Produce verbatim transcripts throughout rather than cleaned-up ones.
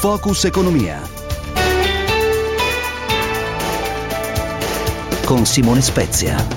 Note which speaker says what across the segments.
Speaker 1: Focus Economia con Simone Spezia.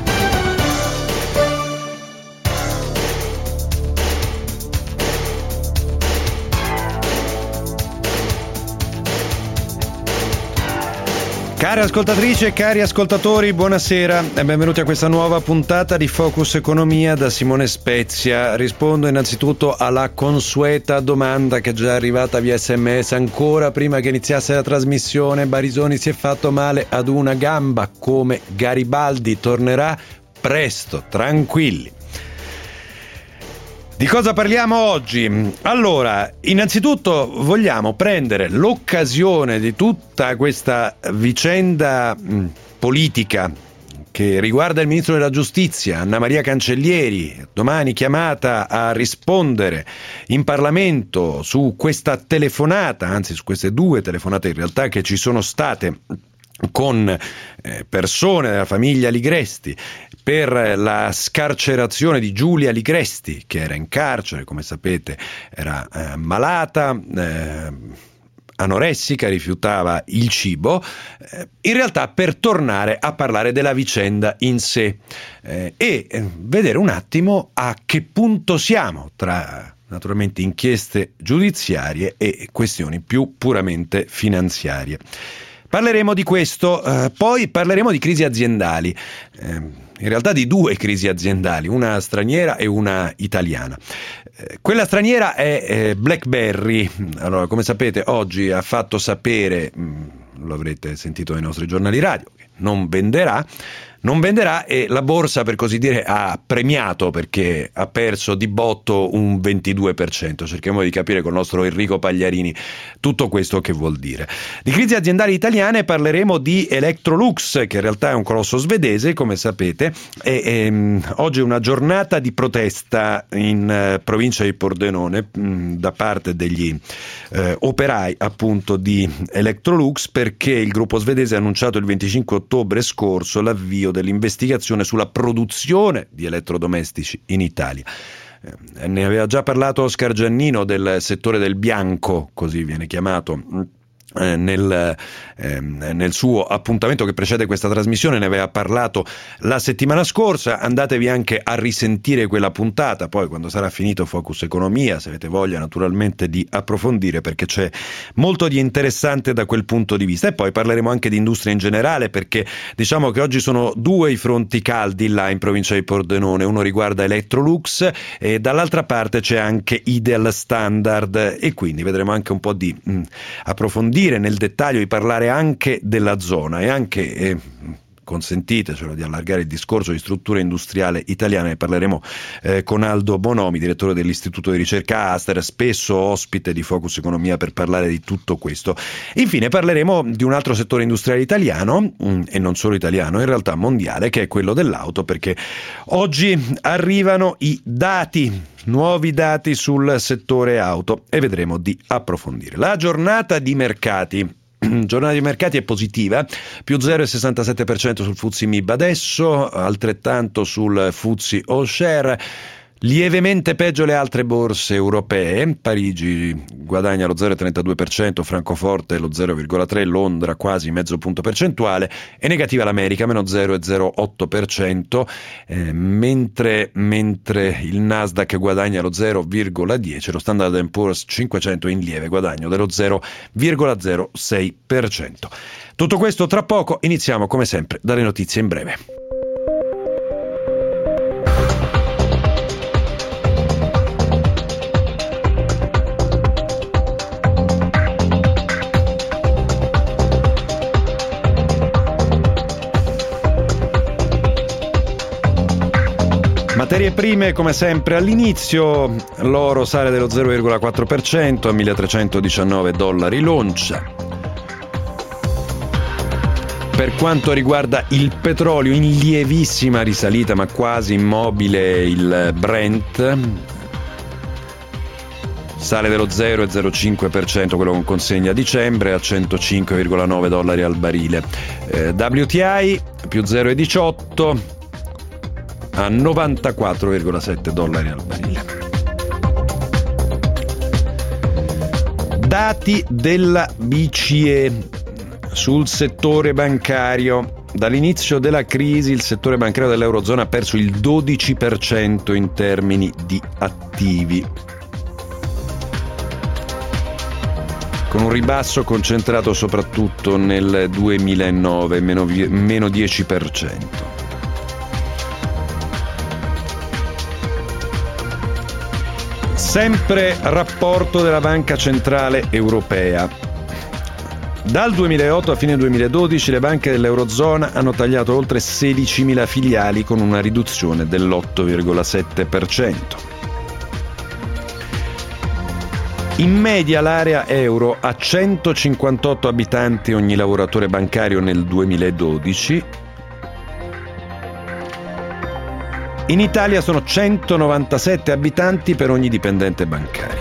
Speaker 2: Cari ascoltatrici e cari ascoltatori, buonasera e benvenuti a questa nuova puntata di Focus Economia da Simone Spezia. Rispondo innanzitutto alla consueta domanda che è già arrivata via sms ancora prima che iniziasse la trasmissione. Barisoni si è fatto male ad una gamba, come Garibaldi tornerà presto, tranquilli. Di cosa parliamo oggi? Allora, innanzitutto vogliamo prendere l'occasione di tutta questa vicenda mh, politica che riguarda il ministro della giustizia, Anna Maria Cancellieri, domani chiamata a rispondere in Parlamento su questa telefonata, anzi su queste due telefonate in realtà che ci sono state con eh, persone della famiglia Ligresti per la scarcerazione di Giulia Ligresti, che era in carcere, come sapete era eh, malata, eh, anoressica, rifiutava il cibo, eh, in realtà per tornare a parlare della vicenda in sé eh, e eh, vedere un attimo a che punto siamo tra naturalmente inchieste giudiziarie e questioni più puramente finanziarie. Parleremo di questo, eh, poi parleremo di crisi aziendali, eh, in realtà di due crisi aziendali, una straniera e una italiana. Eh, quella straniera è eh, BlackBerry. Allora, come sapete, oggi ha fatto sapere, mh, lo avrete sentito nei nostri giornali radio, che non venderà, non venderà e la borsa, per così dire, ha premiato perché ha perso di botto un ventidue per cento. Cerchiamo di capire con il nostro Enrico Pagliarini tutto questo che vuol dire. Di crisi aziendali italiane parleremo di Electrolux, che in realtà è un colosso svedese, come sapete, e, e oggi è una giornata di protesta in uh, provincia di Pordenone mh, da parte degli uh, operai appunto di Electrolux, perché il gruppo svedese ha annunciato il venticinque ottobre scorso l'avvio dell'investigazione sulla produzione di elettrodomestici in Italia. Eh, ne aveva già parlato Oscar Giannino del settore del bianco, così viene chiamato, eh, nel, eh, nel suo appuntamento che precede questa trasmissione, ne aveva parlato la settimana scorsa. Andatevi anche a risentire quella puntata, poi quando sarà finito Focus Economia, se avete voglia naturalmente di approfondire, perché c'è molto di interessante da quel punto di vista. E poi parleremo anche di industria in generale, perché diciamo che oggi sono due i fronti caldi là in provincia di Pordenone. Uno riguarda Electrolux e dall'altra parte c'è anche Ideal Standard, e quindi vedremo anche un po' di mh, approfondire nel dettaglio, di parlare anche della zona e anche eh, consentitecelo di allargare il discorso di struttura industriale italiana. Ne parleremo eh, con Aldo Bonomi, direttore dell'Istituto di Ricerca Aster, spesso ospite di Focus Economia per parlare di tutto questo. Infine parleremo di un altro settore industriale italiano, mh, e non solo italiano, in realtà mondiale, che è quello dell'auto, perché oggi arrivano i dati, nuovi dati sul settore auto, e vedremo di approfondire. La giornata di mercati Giornata di mercati è positiva, più zero virgola sessantasette per cento sul F T S E M I B adesso, altrettanto sul F T S E All Share. Lievemente peggio le altre borse europee. Parigi guadagna lo zero virgola trentadue per cento, Francoforte lo zero virgola tre per cento, Londra quasi mezzo punto percentuale, è negativa l'America, meno zero virgola zero otto per cento, eh, mentre, mentre il Nasdaq guadagna lo zero virgola dieci per cento, lo Standard and Poor's cinquecento in lieve guadagno dello zero virgola zero sei per cento. Tutto questo tra poco. Iniziamo come sempre dalle notizie in breve. Materie prime come sempre all'inizio, l'oro sale dello zero virgola quattro per cento a milletrecentodiciannove dollari l'oncia. Per quanto riguarda il petrolio, in lievissima risalita ma quasi immobile il Brent, sale dello zero virgola zero cinque per cento quello con consegna a dicembre a centocinque virgola nove dollari al barile. eh, W T I più zero virgola diciotto a novantaquattro virgola sette dollari al barile. Dati della B C E sul settore bancario. Dall'inizio della crisi il settore bancario dell'Eurozona ha perso il dodici per cento in termini di attivi, con un ribasso concentrato soprattutto nel duemilanove, meno, meno dieci per cento. Sempre rapporto della Banca Centrale Europea. Dal duemilaotto a fine duemiladodici le banche dell'Eurozona hanno tagliato oltre sedicimila filiali con una riduzione dell'otto virgola sette per cento. In media l'area euro ha centocinquantotto abitanti ogni lavoratore bancario nel duemiladodici. In Italia sono centonovantasette abitanti per ogni dipendente bancario.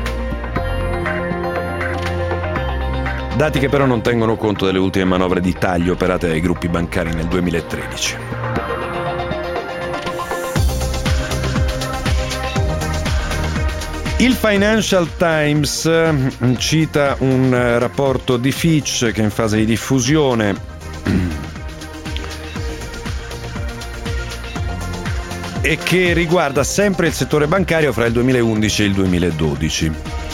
Speaker 2: Dati che però non tengono conto delle ultime manovre di taglio operate dai gruppi bancari nel duemilatredici. Il Financial Times cita un rapporto di Fitch che è in fase di diffusione e che riguarda sempre il settore bancario fra il duemilaundici e il duemiladodici.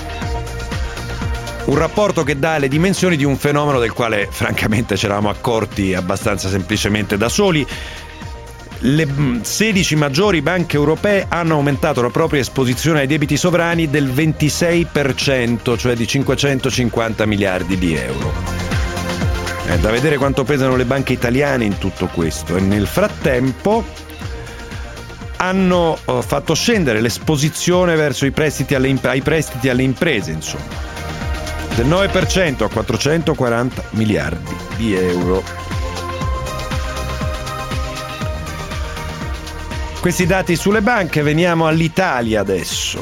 Speaker 2: Un rapporto che dà le dimensioni di un fenomeno del quale francamente ci eravamo accorti abbastanza semplicemente da soli. Le sedici maggiori banche europee hanno aumentato la propria esposizione ai debiti sovrani del ventisei per cento, cioè di cinquecentocinquanta miliardi di euro. È da vedere quanto pesano le banche italiane in tutto questo, e nel frattempo hanno fatto scendere l'esposizione verso i prestiti alle, ai prestiti alle imprese, insomma, del nove per cento a quattrocentoquaranta miliardi di euro. Questi dati sulle banche. Veniamo all'Italia adesso.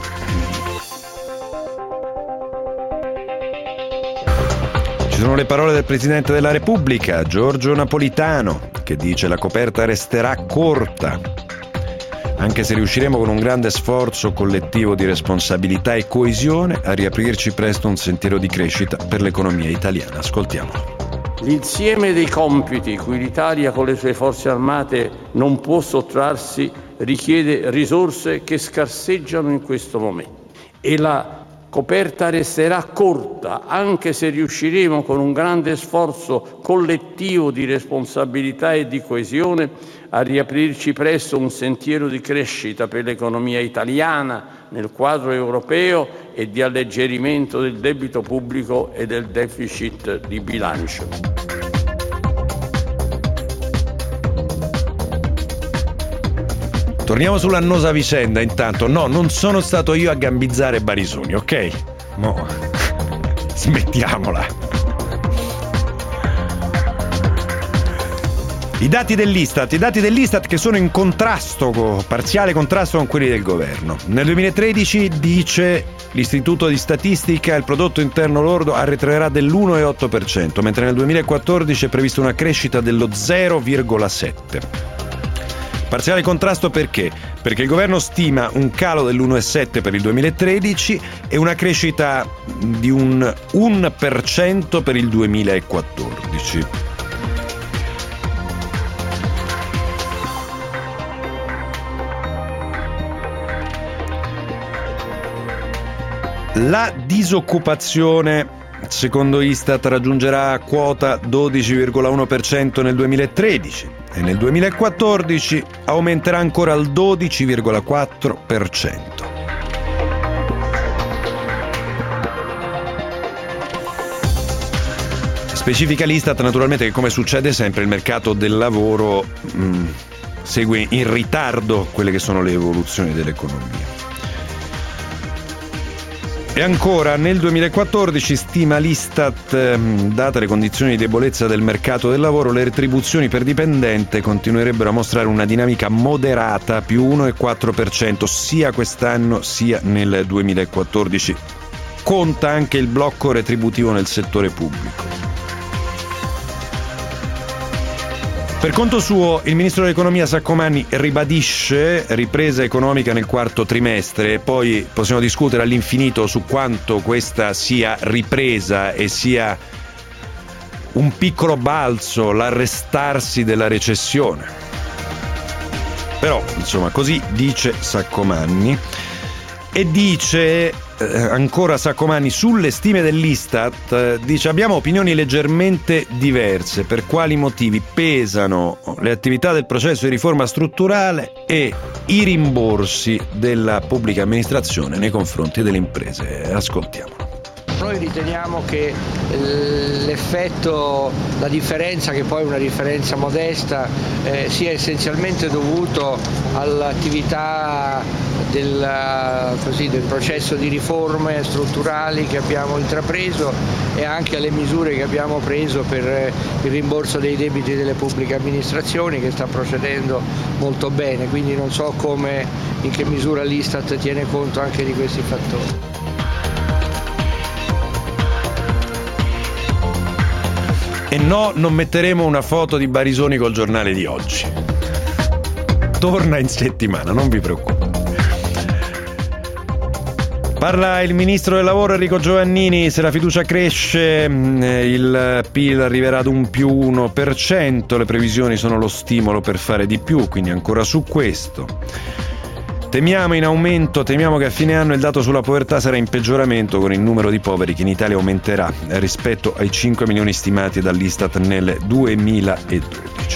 Speaker 2: Ci sono le parole del Presidente della Repubblica, Giorgio Napolitano, che dice: la coperta resterà corta, anche se riusciremo con un grande sforzo collettivo di responsabilità e coesione a riaprirci presto un sentiero di crescita per l'economia italiana. Ascoltiamolo.
Speaker 3: L'insieme dei compiti cui l'Italia con le sue forze armate non può sottrarsi richiede risorse che scarseggiano in questo momento, e la coperta resterà corta, anche se riusciremo con un grande sforzo collettivo di responsabilità e di coesione a riaprirci presto un sentiero di crescita per l'economia italiana nel quadro europeo e di alleggerimento del debito pubblico e del deficit di bilancio.
Speaker 2: Torniamo sull'annosa vicenda intanto. No, non sono stato io a gambizzare Barisoni, ok? No, smettiamola. I dati dell'Istat, i dati dell'Istat che sono in contrasto, parziale contrasto con quelli del governo. Nel duemilatredici, dice l'Istituto di Statistica, il prodotto interno lordo arretrerà dell'uno virgola otto per cento, mentre nel duemilaquattordici è prevista una crescita dello zero virgola sette per cento. Parziale contrasto perché? Perché il governo stima un calo dell'uno virgola sette per cento per il duemilatredici e una crescita di un uno per cento per il duemilaquattordici. La disoccupazione, secondo Istat, raggiungerà quota dodici virgola uno per cento nel duemilatredici e nel duemilaquattordici aumenterà ancora al dodici virgola quattro per cento. Specifica l'Istat naturalmente che, come succede sempre, il mercato del lavoro mh, segue in ritardo quelle che sono le evoluzioni dell'economia. E ancora, nel duemilaquattordici stima l'Istat, date le condizioni di debolezza del mercato del lavoro, le retribuzioni per dipendente continuerebbero a mostrare una dinamica moderata, più uno virgola quattro per cento, sia quest'anno sia nel duemilaquattordici. Conta anche il blocco retributivo nel settore pubblico. Per conto suo, il ministro dell'economia Saccomanni ribadisce ripresa economica nel quarto trimestre, poi possiamo discutere all'infinito su quanto questa sia ripresa e sia un piccolo balzo, l'arrestarsi della recessione. Però, insomma, così dice Saccomanni. E dice eh, ancora Saccomanni, sulle stime dell'Istat, eh, dice: abbiamo opinioni leggermente diverse. Per quali motivi pesano le attività del processo di riforma strutturale e i rimborsi della pubblica amministrazione nei confronti delle imprese? Ascoltiamolo.
Speaker 4: Noi riteniamo che l'effetto, la differenza, che poi è una differenza modesta, eh, sia essenzialmente dovuto all'attività del, così, del processo di riforme strutturali che abbiamo intrapreso e anche alle misure che abbiamo preso per il rimborso dei debiti delle pubbliche amministrazioni, che sta procedendo molto bene, quindi non so come, in che misura l'Istat tiene conto anche di questi fattori.
Speaker 2: E no, non metteremo una foto di Barisoni col giornale di oggi. Torna in settimana, non vi preoccupate. Parla il ministro del lavoro Enrico Giovannini: se la fiducia cresce il P I L arriverà ad un più uno per cento, le previsioni sono lo stimolo per fare di più, quindi ancora su questo. Temiamo in aumento, temiamo che a fine anno il dato sulla povertà sarà in peggioramento, con il numero di poveri che in Italia aumenterà rispetto ai cinque milioni stimati dall'Istat nel duemiladodici.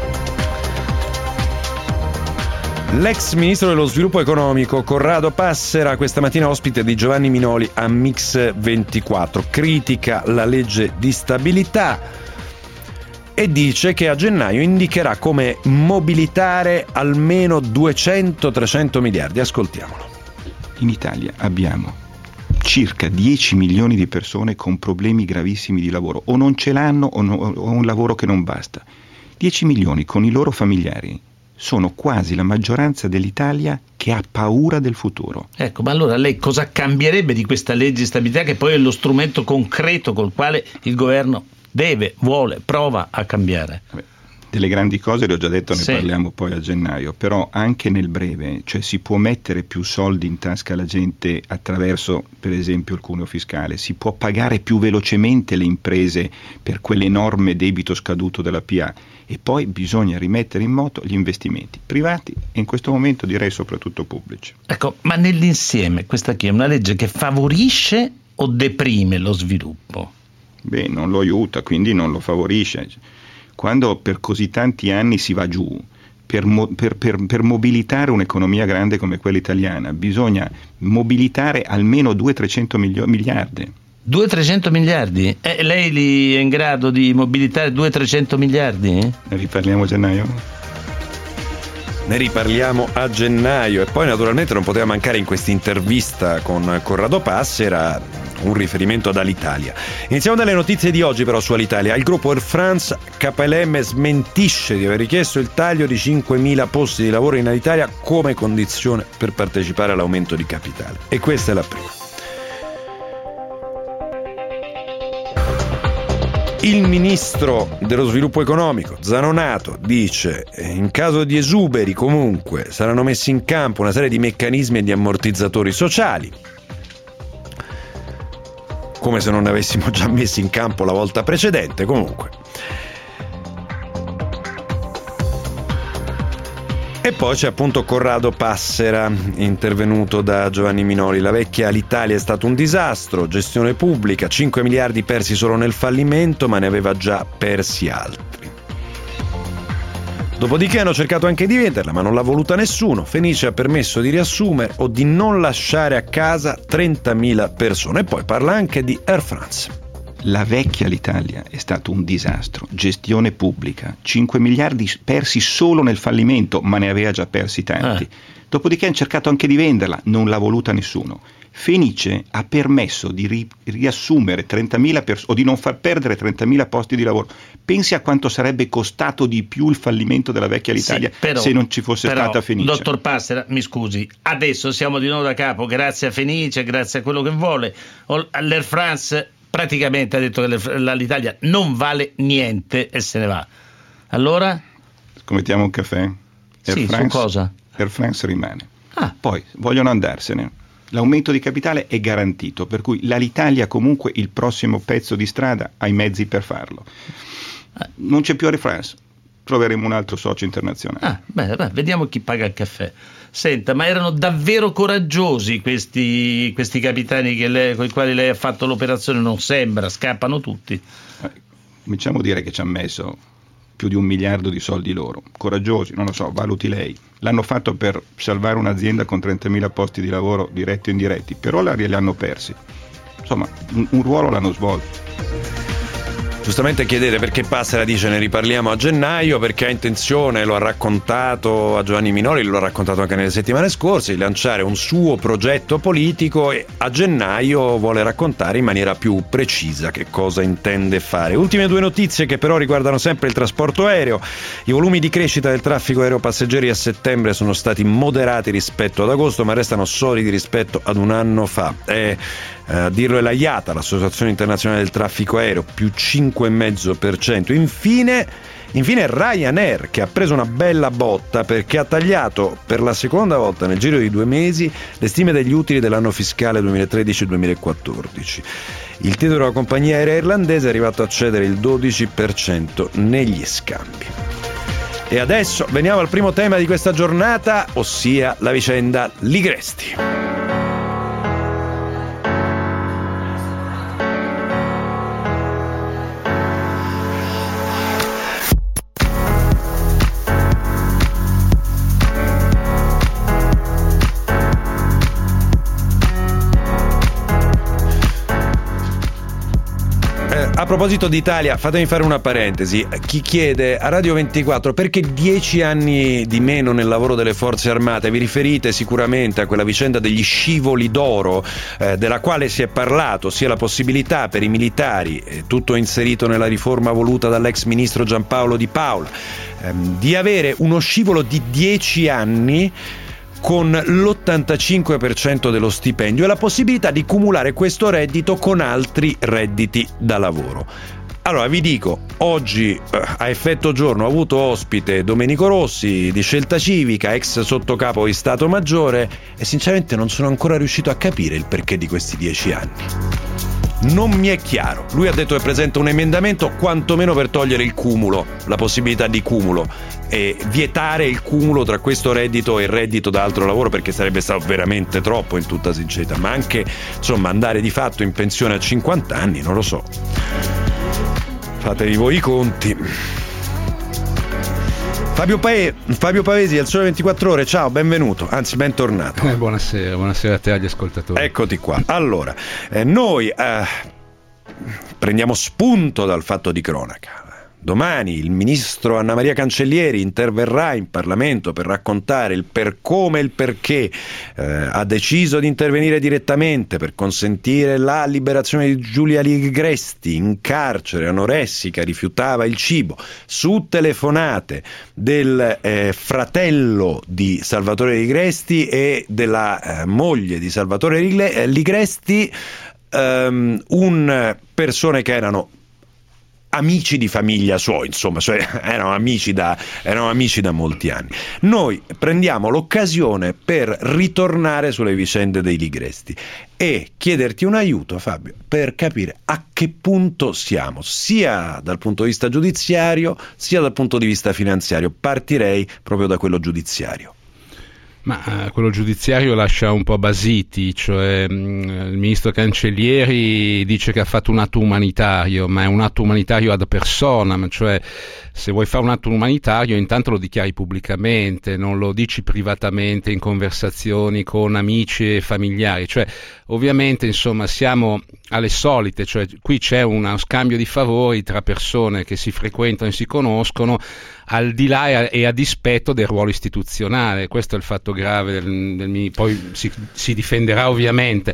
Speaker 2: L'ex ministro dello sviluppo economico Corrado Passera questa mattina ospite di Giovanni Minoli a Mix ventiquattro, critica la legge di stabilità e dice che a gennaio indicherà come mobilitare almeno duecento trecento miliardi. Ascoltiamolo.
Speaker 5: In Italia abbiamo circa dieci milioni di persone con problemi gravissimi di lavoro, o non ce l'hanno o, no, o un lavoro che non basta. dieci milioni con i loro familiari sono quasi la maggioranza dell'Italia che ha paura del futuro.
Speaker 6: Ecco, ma allora lei cosa cambierebbe di questa legge di stabilità, che poi è lo strumento concreto col quale il governo deve, vuole, prova a cambiare?
Speaker 5: Vabbè, delle grandi cose le ho già detto, ne
Speaker 6: sì.
Speaker 5: parliamo poi a gennaio, però anche nel breve, cioè si può mettere più soldi in tasca alla gente attraverso per esempio il cuneo fiscale, si può pagare più velocemente le imprese per quell'enorme debito scaduto della P A, e poi bisogna rimettere in moto gli investimenti privati e in questo momento direi soprattutto pubblici.
Speaker 6: Ecco, ma nell'insieme questa qui è una legge che favorisce o deprime lo sviluppo?
Speaker 5: Beh, non lo aiuta, quindi non lo favorisce. Quando per così tanti anni si va giù, per, mo- per, per, per mobilitare un'economia grande come quella italiana, bisogna mobilitare almeno duecento trecento milio- miliardi.
Speaker 6: duecento trecento miliardi? Eh, lei li è in grado di mobilitare duecento trecento miliardi?
Speaker 5: Ne riparliamo a gennaio?
Speaker 2: Ne riparliamo a gennaio. E poi naturalmente non poteva mancare in questa intervista con Corrado Passera un riferimento ad Alitalia. Iniziamo dalle notizie di oggi però su Alitalia. Il gruppo Air France K L M smentisce di aver richiesto il taglio di cinquemila posti di lavoro in Alitalia come condizione per partecipare all'aumento di capitale. E questa è la prima. Il ministro dello sviluppo economico Zanonato dice: in caso di esuberi comunque saranno messi in campo una serie di meccanismi e di ammortizzatori sociali, come se non ne avessimo già messi in campo la volta precedente. Comunque, e poi c'è appunto Corrado Passera, intervenuto da Giovanni Minoli. La vecchia Alitalia è stato un disastro, gestione pubblica, cinque miliardi persi solo nel fallimento, ma ne aveva già persi altri. Dopodiché hanno cercato anche di venderla, ma non l'ha voluta nessuno. Fenice ha permesso di riassumere o di non lasciare a casa trentamila persone. E poi parla anche di Air France.
Speaker 5: La vecchia Alitalia è stato un disastro, gestione pubblica, cinque miliardi persi solo nel fallimento, ma ne aveva già persi tanti. Ah. Dopodiché hanno cercato anche di venderla, non l'ha voluta nessuno. Fenice ha permesso di ri- riassumere trentamila persone o di non far perdere trentamila posti di lavoro. Pensi a quanto sarebbe costato di più il fallimento della vecchia Alitalia, sì, però, se non ci fosse
Speaker 6: però,
Speaker 5: stata Fenice.
Speaker 6: Dottor Passera, mi scusi, adesso siamo di nuovo da capo, grazie a Fenice, grazie a quello che vuole. L'Air France praticamente ha detto che l'Alitalia non vale niente e se ne va. Allora?
Speaker 5: Scommettiamo un caffè? Air
Speaker 6: sì,
Speaker 5: France,
Speaker 6: su cosa?
Speaker 5: Air France rimane.
Speaker 6: Ah.
Speaker 5: Poi vogliono andarsene. L'aumento di capitale è garantito, per cui l'Alitalia comunque il prossimo pezzo di strada ha i mezzi per farlo. Non c'è più Air France, troveremo un altro socio internazionale.
Speaker 6: Ah, beh, beh, vediamo chi paga il caffè. Senta, ma erano davvero coraggiosi questi, questi capitani che lei, con i quali lei ha fatto l'operazione? Non sembra, scappano tutti.
Speaker 5: Eh, cominciamo a dire che ci ha messo più di un miliardo di soldi loro. Coraggiosi, non lo so, valuti lei. L'hanno fatto per salvare un'azienda con trentamila posti di lavoro diretti o indiretti, però li hanno persi. Insomma, un, un ruolo l'hanno svolto.
Speaker 2: Giustamente chiedete perché Passera dice ne riparliamo a gennaio, perché ha intenzione, lo ha raccontato a Giovanni Minoli, lo ha raccontato anche nelle settimane scorse, di lanciare un suo progetto politico e a gennaio vuole raccontare in maniera più precisa che cosa intende fare. Ultime due notizie che però riguardano sempre il trasporto aereo. I volumi di crescita del traffico aereo passeggeri a settembre sono stati moderati rispetto ad agosto, ma restano solidi rispetto ad un anno fa. È a dirlo è la I A T A, l'Associazione Internazionale del Traffico Aereo, più cinque virgola cinque per cento. Infine, infine Ryanair, che ha preso una bella botta perché ha tagliato per la seconda volta nel giro di due mesi le stime degli utili dell'anno fiscale duemilatredici duemilaquattordici. Il titolo della compagnia aerea irlandese è arrivato a cedere il dodici per cento negli scambi. E adesso veniamo al primo tema di questa giornata, ossia la vicenda Ligresti. A proposito d'Italia, fatemi fare una parentesi. Chi chiede a Radio ventiquattro perché dieci anni di meno nel lavoro delle forze armate, vi riferite sicuramente a quella vicenda degli scivoli d'oro, eh, della quale si è parlato, sia la possibilità per i militari, eh, tutto inserito nella riforma voluta dall'ex ministro Giampaolo Di Paola, ehm, di avere uno scivolo di dieci anni con l'ottantacinque per cento dello stipendio e la possibilità di cumulare questo reddito con altri redditi da lavoro. Allora vi dico, oggi eh, a effetto giorno ho avuto ospite Domenico Rossi di Scelta Civica, ex sottocapo di Stato Maggiore, e sinceramente non sono ancora riuscito a capire il perché di questi dieci anni. Non mi è chiaro. Lui ha detto che presenta un emendamento quantomeno per togliere il cumulo, la possibilità di cumulo, e vietare il cumulo tra questo reddito e il reddito da altro lavoro, perché sarebbe stato veramente troppo, in tutta sincerità, ma anche insomma andare di fatto in pensione a cinquanta anni, non lo so. Fatevi voi i conti. Fabio, Pae, Fabio Pavesi del Sole ventiquattro Ore, ciao, benvenuto, anzi bentornato.
Speaker 7: Eh, buonasera, buonasera a te e agli ascoltatori.
Speaker 2: Eccoti qua. Allora, eh, noi eh, prendiamo spunto dal fatto di cronaca. Domani il ministro Anna Maria Cancellieri interverrà in Parlamento per raccontare il per come e il perché eh, ha deciso di intervenire direttamente per consentire la liberazione di Giulia Ligresti, in carcere, anoressica, rifiutava il cibo, su telefonate del eh, fratello di Salvatore Ligresti e della eh, moglie di Salvatore Ligresti, ehm, un persone che erano amici di famiglia suoi, insomma, cioè erano amici da, erano amici da molti anni. Noi prendiamo l'occasione per ritornare sulle vicende dei Ligresti e chiederti un aiuto, Fabio, per capire a che punto siamo, sia dal punto di vista giudiziario, sia dal punto di vista finanziario. Partirei proprio da quello giudiziario.
Speaker 7: Ma eh, quello giudiziario lascia un po' basiti, cioè mh, il ministro Cancellieri dice che ha fatto un atto umanitario, ma è un atto umanitario ad personam, cioè se vuoi fare un atto umanitario intanto lo dichiari pubblicamente, non lo dici privatamente in conversazioni con amici e familiari, cioè ovviamente insomma siamo alle solite, cioè qui c'è uno scambio di favori tra persone che si frequentano e si conoscono, al di là e a dispetto del ruolo istituzionale. Questo è il fatto grave del, del, poi si, si difenderà ovviamente,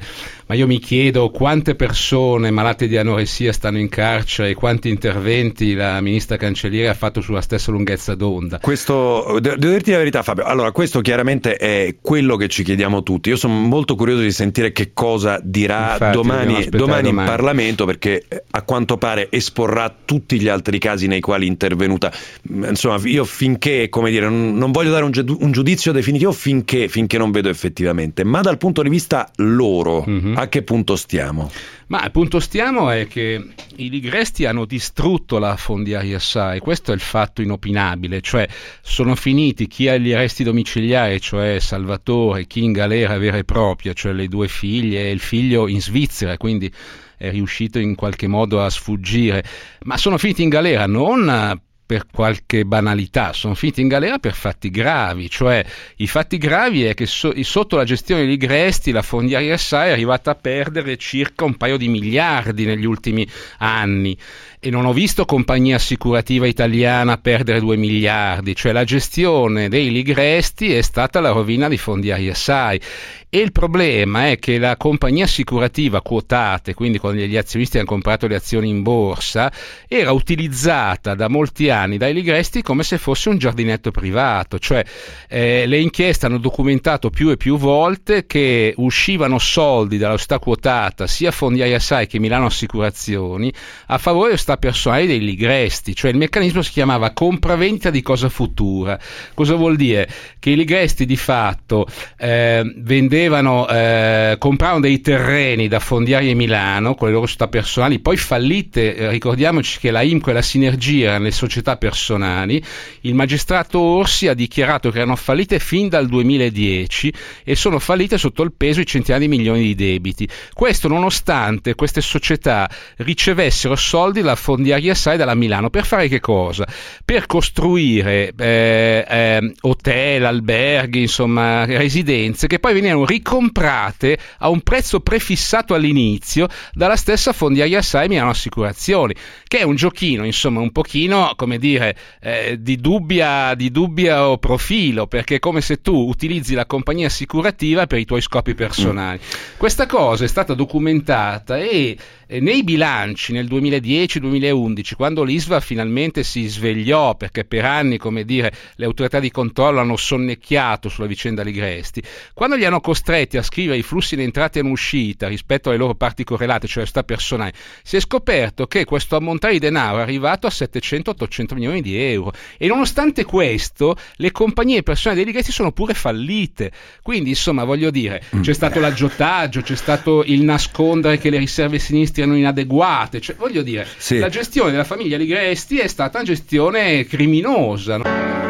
Speaker 7: ma io mi chiedo quante persone malate di anoressia stanno in carcere e quanti interventi la ministra Cancellieri ha fatto sulla stessa lunghezza d'onda.
Speaker 2: Questo, devo dirti la verità, Fabio, allora questo chiaramente è quello che ci chiediamo tutti. Io sono molto curioso di sentire che cosa dirà
Speaker 7: Infatti,
Speaker 2: domani, domani in
Speaker 7: domani.
Speaker 2: Parlamento, perché a quanto pare esporrà tutti gli altri casi nei quali è intervenuta. Insomma, io finché, come dire, non, non voglio dare un, giu- un giudizio definitivo finché, finché non vedo effettivamente, ma dal punto di vista loro, mm-hmm. a che punto stiamo?
Speaker 7: Ma il punto stiamo è che i Ligresti hanno distrutto la fondiaria S A I, questo è il fatto inopinabile, cioè sono finiti chi ha gli arresti domiciliari, cioè Salvatore, chi in galera vera e propria, cioè le due figlie e il figlio in Svizzera, quindi è riuscito in qualche modo a sfuggire, ma sono finiti in galera non per qualche banalità, sono finiti in galera per fatti gravi, cioè i fatti gravi è che so, sotto la gestione di Ligresti la fondiaria S A I è arrivata a perdere circa un paio di miliardi negli ultimi anni e non ho visto compagnia assicurativa italiana perdere due miliardi, cioè la gestione dei Ligresti è stata la rovina di fondiaria S A I. E il problema è che la compagnia assicurativa quotate, quindi quando gli azionisti hanno comprato le azioni in borsa, era utilizzata da molti anni dai Ligresti come se fosse un giardinetto privato, cioè eh, le inchieste hanno documentato più e più volte che uscivano soldi dalla società quotata sia fondiaria S A I che Milano Assicurazioni a favore della società personale dei Ligresti, cioè il meccanismo si chiamava compravendita di cosa futura. Cosa vuol dire? Che i Ligresti di fatto eh, vendevano Eh, compravano dei terreni da Fondiarie Milano con le loro società personali, poi fallite. Eh, ricordiamoci che la I M C O e la Sinergia erano le società personali. Il magistrato Orsi ha dichiarato che erano fallite fin dal duemiladieci e sono fallite sotto il peso di centinaia di milioni di debiti. Questo nonostante queste società ricevessero soldi dalla Fondiaria S A I dalla Milano per fare che cosa? Per costruire eh, eh, hotel, alberghi, insomma residenze che poi venivano ricomprate a un prezzo prefissato all'inizio dalla stessa fondiaria S A I Milano Assicurazioni, che è un giochino, insomma, un pochino, come dire, eh, di dubbia di dubbio profilo, perché è come se tu utilizzi la compagnia assicurativa per i tuoi scopi personali. Mm. Questa cosa è stata documentata e eh, nei bilanci nel duemiladieci duemilaundici, quando l'I S V A finalmente si svegliò, perché per anni, come dire, le autorità di controllo hanno sonnecchiato sulla vicenda Ligresti, quando li hanno costretti a scrivere i flussi in entrata e in uscita rispetto alle loro parti correlate, cioè la società personale, si è scoperto che questo ammontare di denaro è arrivato a settecento ottocento milioni di euro e nonostante questo le compagnie personali dei Ligresti sono pure fallite. Quindi insomma, voglio dire, c'è stato l'aggiotaggio, c'è stato il nascondere che le riserve sinistre erano inadeguate, cioè, voglio dire, sì. La gestione della famiglia Ligresti è stata una gestione criminosa, no?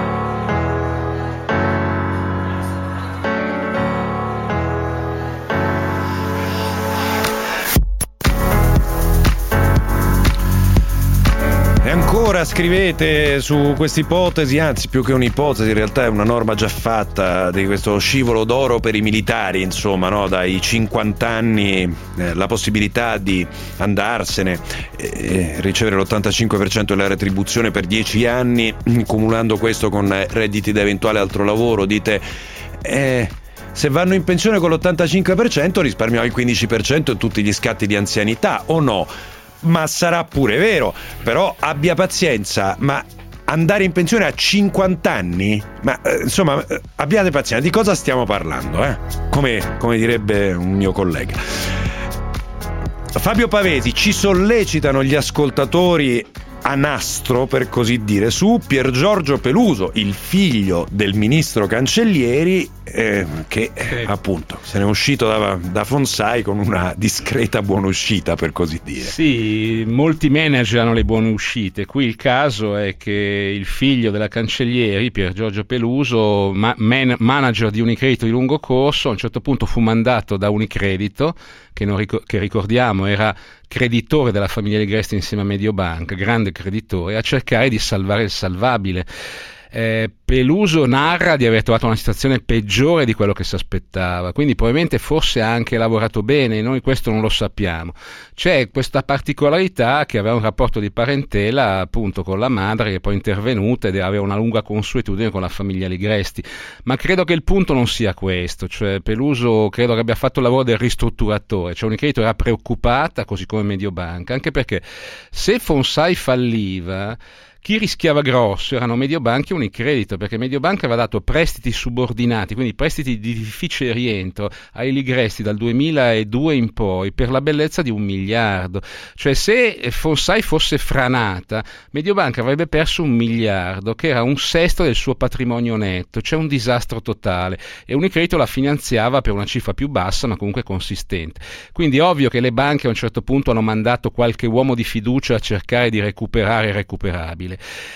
Speaker 2: Ancora scrivete su questa ipotesi, anzi più che un'ipotesi in realtà è una norma già fatta, di questo scivolo d'oro per i militari, insomma, no? Dai cinquanta anni eh, la possibilità di andarsene, eh, ricevere l'ottantacinque per cento della retribuzione per dieci anni, cumulando questo con redditi da eventuale altro lavoro. Dite eh, se vanno in pensione con l'ottantacinque per cento risparmiamo il quindici per cento e tutti gli scatti di anzianità, o no? Ma sarà pure vero, però abbia pazienza, ma andare in pensione a cinquanta anni? Ma eh, insomma, eh, abbiate pazienza, di cosa stiamo parlando, eh? Come, come direbbe un mio collega. Fabio Pavesi, ci sollecitano gli ascoltatori a nastro, per così dire, su Pier Giorgio Peluso, il figlio del ministro Cancellieri, eh, che eh, appunto se ne è uscito da, da Fonsai con una discreta buona uscita, per così dire.
Speaker 7: Sì, molti manager hanno le buone uscite. Qui il caso è che il figlio della Cancellieri, Pier Giorgio Peluso, ma- man- manager di Unicredito di lungo corso, a un certo punto fu mandato da Unicredito, che, non ric- che ricordiamo era creditore della famiglia Ligresti insieme a Mediobanca, grande creditore, a cercare di salvare il salvabile. eh, Peluso narra di aver trovato una situazione peggiore di quello che si aspettava, quindi probabilmente forse ha anche lavorato bene, noi questo non lo sappiamo. C'è questa particolarità che aveva un rapporto di parentela appunto con la madre, che poi è intervenuta ed aveva una lunga consuetudine con la famiglia Ligresti, ma credo che il punto non sia questo, cioè Peluso credo che abbia fatto il lavoro del ristrutturatore, cioè Unicredit era preoccupata così come Mediobanca, anche perché se Fonsai falliva chi rischiava grosso erano Mediobanca e Unicredit, perché Mediobanca aveva dato prestiti subordinati, quindi prestiti di difficile rientro ai Ligresti dal duemiladue in poi per la bellezza di un miliardo. Cioè se Fonsai fosse franata, Mediobanca avrebbe perso un miliardo, che era un sesto del suo patrimonio netto, cioè un disastro totale, e Unicredit la finanziava per una cifra più bassa ma comunque consistente. Quindi è ovvio che le banche a un certo punto hanno mandato qualche uomo di fiducia a cercare di recuperare il recuperabile.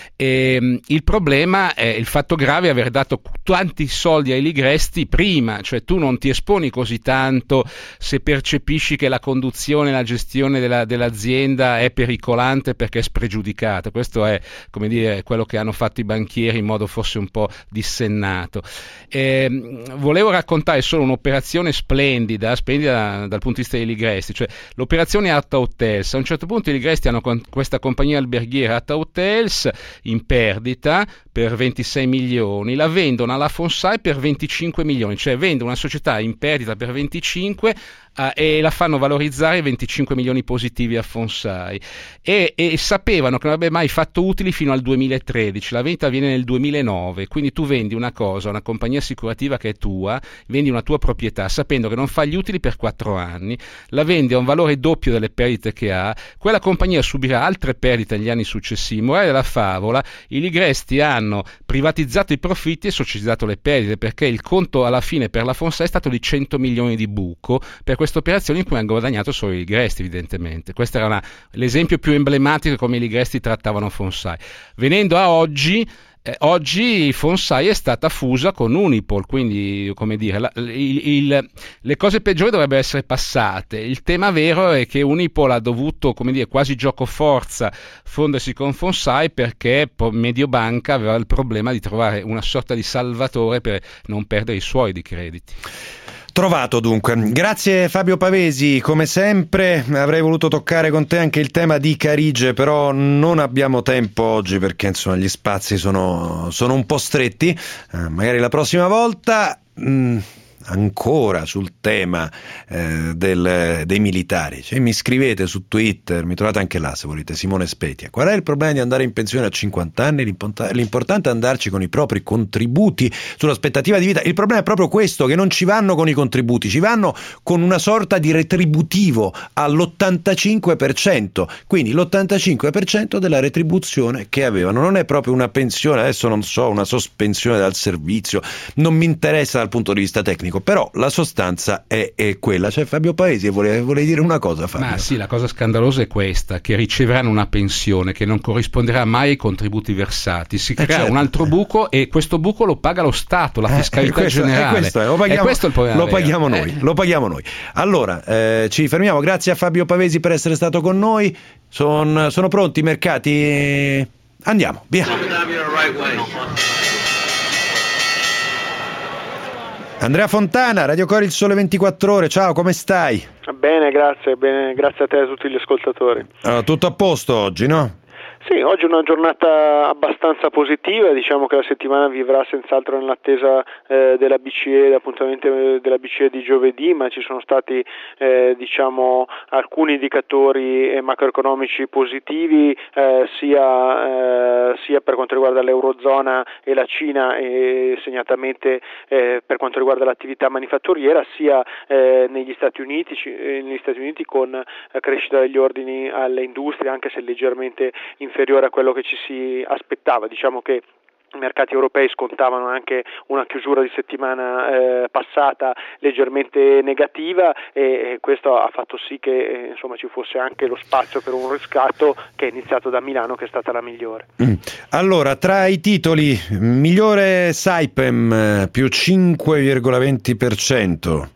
Speaker 7: E, il problema è il fatto grave è aver dato tanti soldi ai Ligresti prima, cioè tu non ti esponi così tanto se percepisci che la conduzione, la gestione della, dell'azienda è pericolante perché è spregiudicata. Questo è, come dire, quello che hanno fatto i banchieri in modo forse un po' dissennato. E, volevo raccontare solo un'operazione splendida, splendida dal punto di vista dei Ligresti, cioè l'operazione Atta Hotels. A un certo punto i Ligresti hanno con questa compagnia alberghiera Atta Hotels in perdita per ventisei milioni, la vendono alla Fonsai per venticinque milioni, cioè vendono una società in perdita per venticinque uh, e la fanno valorizzare venticinque milioni positivi a Fonsai, e, e sapevano che non avrebbe mai fatto utili fino al duemilatredici, la vendita avviene nel duemilanove, quindi tu vendi una cosa, una compagnia assicurativa che è tua, vendi una tua proprietà sapendo che non fa gli utili per quattro anni, la vendi a un valore doppio delle perdite che ha, quella compagnia subirà altre perdite negli anni successivi. Morale della favola, i Ligresti hanno privatizzato i profitti e socializzato le perdite, perché il conto alla fine per la Fonsai è stato di cento milioni di buco per questa operazione in cui hanno guadagnato solo i Ligresti, evidentemente. Questo era una, l'esempio più emblematico di come i Ligresti trattavano Fonsai. Venendo a oggi, Eh, oggi Fonsai è stata fusa con Unipol, quindi come dire, la, il, il, le cose peggiori dovrebbero essere passate. Il tema vero è che Unipol ha dovuto, come dire, quasi gioco forza fondersi con Fonsai perché Mediobanca aveva il problema di trovare una sorta di salvatore per non perdere i suoi di crediti.
Speaker 2: Trovato dunque. Grazie Fabio Pavesi, come sempre avrei voluto toccare con te anche il tema di Carige, però non abbiamo tempo oggi perché insomma gli spazi sono, sono un po' stretti, eh, magari la prossima volta. Mh. Ancora sul tema eh, del, dei militari, cioè, mi scrivete su Twitter, mi trovate anche là se volete, Simone Spetia. Qual è il problema di andare in pensione a cinquanta anni? L'importante è andarci con i propri contributi sull'aspettativa di vita. Il problema è proprio questo, che non ci vanno con i contributi, ci vanno con una sorta di retributivo all'ottantacinque per cento, quindi l'ottantacinque per cento della retribuzione che avevano. Non è proprio una pensione, adesso non so, una sospensione dal servizio, non mi interessa dal punto di vista tecnico, però la sostanza è, è quella. C'è Fabio Paesi e vuole, vuole dire una cosa, Fabio.
Speaker 7: Ma sì, la cosa scandalosa è questa, che riceveranno una pensione che non corrisponderà mai ai contributi versati, si crea eh certo. un altro buco e questo buco lo paga lo Stato, la fiscalità eh, questo, generale.
Speaker 2: Eh, questo è, lo paghiamo,
Speaker 7: e questo è il problema.
Speaker 2: Lo paghiamo noi, eh. lo paghiamo noi. Allora, eh, ci fermiamo, grazie a Fabio Pavesi per essere stato con noi. Son, sono pronti i mercati? Andiamo, via. Andrea Fontana, Radio Cori, il Sole ventiquattro Ore, ciao, come stai?
Speaker 8: Bene, grazie, bene, grazie a te e a tutti gli ascoltatori.
Speaker 2: Allora, tutto a posto oggi, no?
Speaker 8: Sì, oggi è una giornata abbastanza positiva, diciamo che la settimana vivrà senz'altro nell'attesa eh, della B C E, l'appuntamento della B C E di giovedì, ma ci sono stati eh, diciamo alcuni indicatori macroeconomici positivi eh, sia, eh, sia per quanto riguarda l'Eurozona e la Cina e segnatamente eh, per quanto riguarda l'attività manifatturiera, sia eh, negli Stati Uniti, eh, negli Stati Uniti con la crescita degli ordini alle industrie, anche se leggermente inferiore a quello che ci si aspettava. Diciamo che i mercati europei scontavano anche una chiusura di settimana eh, passata leggermente negativa e, e questo ha fatto sì che eh, insomma ci fosse anche lo spazio per un riscatto che è iniziato da Milano, che è stata la migliore.
Speaker 2: Mm. Allora, tra i titoli, migliore Saipem più cinque virgola venti per cento.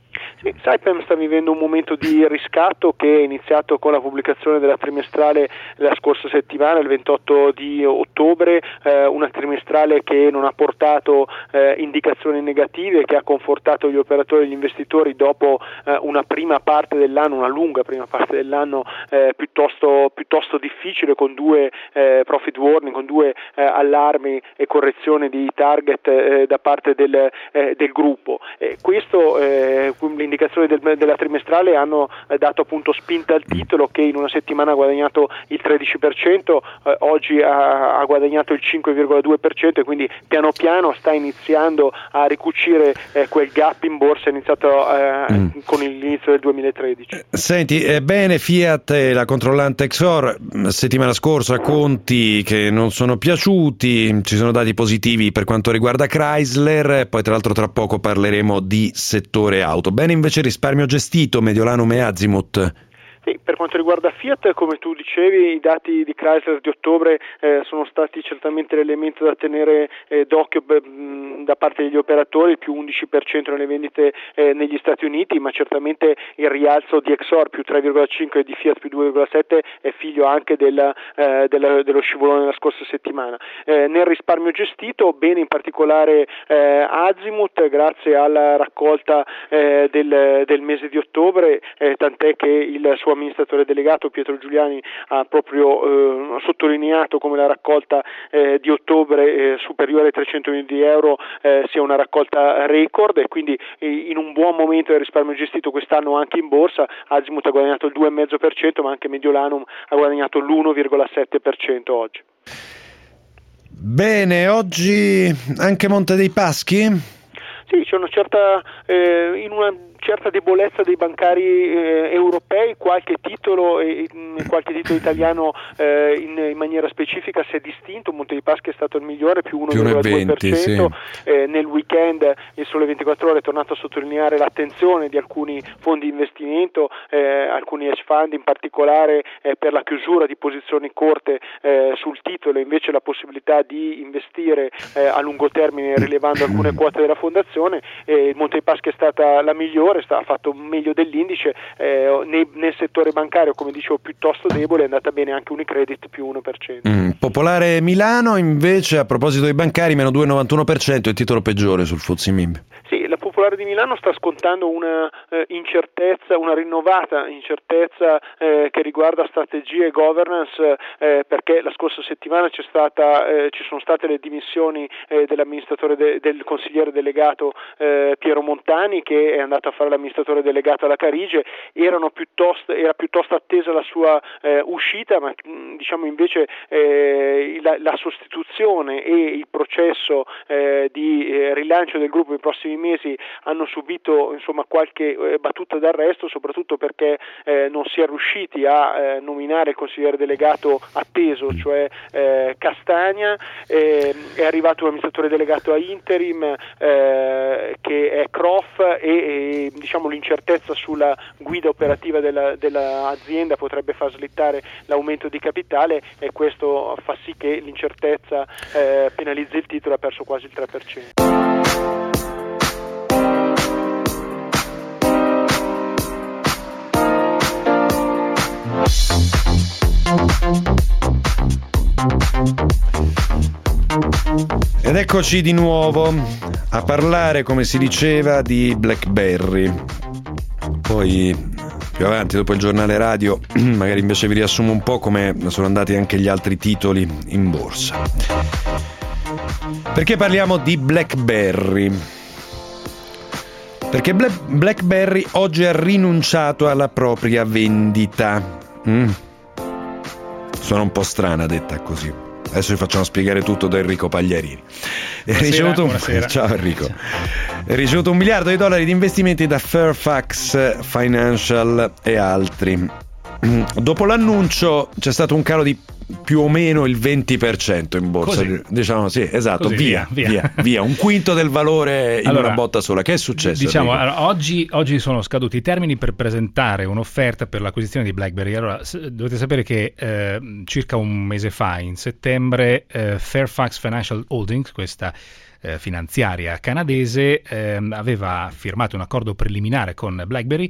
Speaker 8: Sì, Saipem sta vivendo un momento di riscatto che è iniziato con la pubblicazione della trimestrale la scorsa settimana, il ventotto di ottobre, eh, una trimestrale che non ha portato eh, indicazioni negative, che ha confortato gli operatori e gli investitori dopo eh, una prima parte dell'anno, una lunga prima parte dell'anno eh, piuttosto, piuttosto difficile, con due eh, profit warning, con due eh, allarmi e correzioni di target eh, da parte del, eh, del gruppo. Eh, questo eh, indicazioni del, della trimestrale hanno eh, dato appunto spinta al titolo, che in una settimana ha guadagnato il tredici per cento, eh, oggi ha, ha guadagnato il cinque virgola due per cento e quindi piano piano sta iniziando a ricucire eh, quel gap in borsa iniziato eh, mm. con l'inizio del duemilatredici.
Speaker 2: Senti, ebbene, Fiat e la controllante Exor settimana scorsa conti che non sono piaciuti, ci sono dati positivi per quanto riguarda Chrysler, poi tra l'altro tra poco parleremo di settore auto. Bene invece risparmio gestito, Mediolanum e Azimut.
Speaker 8: Sì, per quanto riguarda Fiat, come tu dicevi, i dati di Chrysler di ottobre eh, sono stati certamente l'elemento da tenere eh, d'occhio beh, mh, da parte degli operatori, più undici per cento nelle vendite eh, negli Stati Uniti, ma certamente il rialzo di Exor più tre virgola cinque e di Fiat più due virgola sette è figlio anche della, eh, della, dello scivolone della scorsa settimana. Eh, nel risparmio gestito, bene in particolare eh, Azimut, grazie alla raccolta eh, del, del mese di ottobre, eh, tant'è che il suo amministratore delegato Pietro Giuliani ha proprio eh, sottolineato come la raccolta eh, di ottobre eh, superiore ai trecento milioni di euro eh, sia una raccolta record, e quindi eh, in un buon momento del risparmio gestito quest'anno anche in borsa. Azimut ha guadagnato il due virgola cinque per cento, ma anche Mediolanum ha guadagnato l'uno virgola sette per cento oggi.
Speaker 2: Bene, oggi anche Monte dei Paschi?
Speaker 8: Sì, c'è una certa eh, in una certa debolezza dei bancari eh, europei, qualche titolo e qualche titolo italiano eh, in, in maniera specifica si è distinto. Monte dei Paschi è stato il migliore, più uno virgola due per cento. Sì. Eh, nel weekend il Sole ventiquattro Ore è tornato a sottolineare l'attenzione di alcuni fondi di investimento, eh, alcuni hedge fund in particolare, eh, per la chiusura di posizioni corte eh, sul titolo, invece la possibilità di investire eh, a lungo termine rilevando alcune quote della fondazione. Eh, il Monte dei Paschi è stata la migliore, ha fatto meglio dell'indice, eh, nel, nel settore bancario, come dicevo, piuttosto debole, è andata bene anche Unicredit più uno per cento.
Speaker 2: Mm, Popolare Milano invece, a proposito dei bancari, meno due virgola novantuno per cento, il titolo peggiore sul F T S E M I B.
Speaker 8: Sì, la Popolare di Milano sta scontando una eh, incertezza, una rinnovata incertezza eh, che riguarda strategie e governance, eh, perché la scorsa settimana c'è stata, eh, ci sono state le dimissioni eh, dell'amministratore de, del consigliere delegato eh, Piero Montani, che è andato a fare l'amministratore delegato alla Carige. Erano piuttosto, era piuttosto attesa la sua eh, uscita, ma mh, diciamo invece eh, la, la sostituzione e il processo eh, di eh, rilancio del gruppo nei prossimi mesi hanno subito insomma qualche eh, battuta d'arresto, soprattutto perché eh, non si è riusciti a eh, nominare il consigliere delegato atteso, cioè eh, Castagna. Eh, è arrivato un amministratore delegato a interim eh, che è Croff, e, e diciamo l'incertezza sulla guida operativa della, dell'azienda potrebbe far slittare l'aumento di capitale, e questo fa sì che l'incertezza eh, penalizzi il titolo, ha perso quasi il tre per cento.
Speaker 2: Ed eccoci di nuovo a parlare, come si diceva, di BlackBerry. Poi più avanti, dopo il giornale radio, magari invece vi riassumo un po' come sono andati anche gli altri titoli in borsa. Perché parliamo di BlackBerry? Perché BlackBerry oggi ha rinunciato alla propria vendita. Mm. Suona un po' strana detta così. Adesso vi facciamo spiegare tutto da Enrico Pagliarini. Ha ricevuto un... Ciao Enrico. Ha ricevuto un miliardo di dollari di investimenti da Fairfax Financial e altri. Dopo l'annuncio c'è stato un calo di più o meno il venti per cento in borsa. Così. Diciamo sì, esatto, Così, via, via, via, via, un quinto del valore in allora, una botta sola. Che è successo?
Speaker 9: Diciamo, allora, oggi, oggi sono scaduti i termini per presentare un'offerta per l'acquisizione di BlackBerry. Allora, dovete sapere che eh, circa un mese fa, in settembre, eh, Fairfax Financial Holdings, questa eh, finanziaria canadese eh, aveva firmato un accordo preliminare con BlackBerry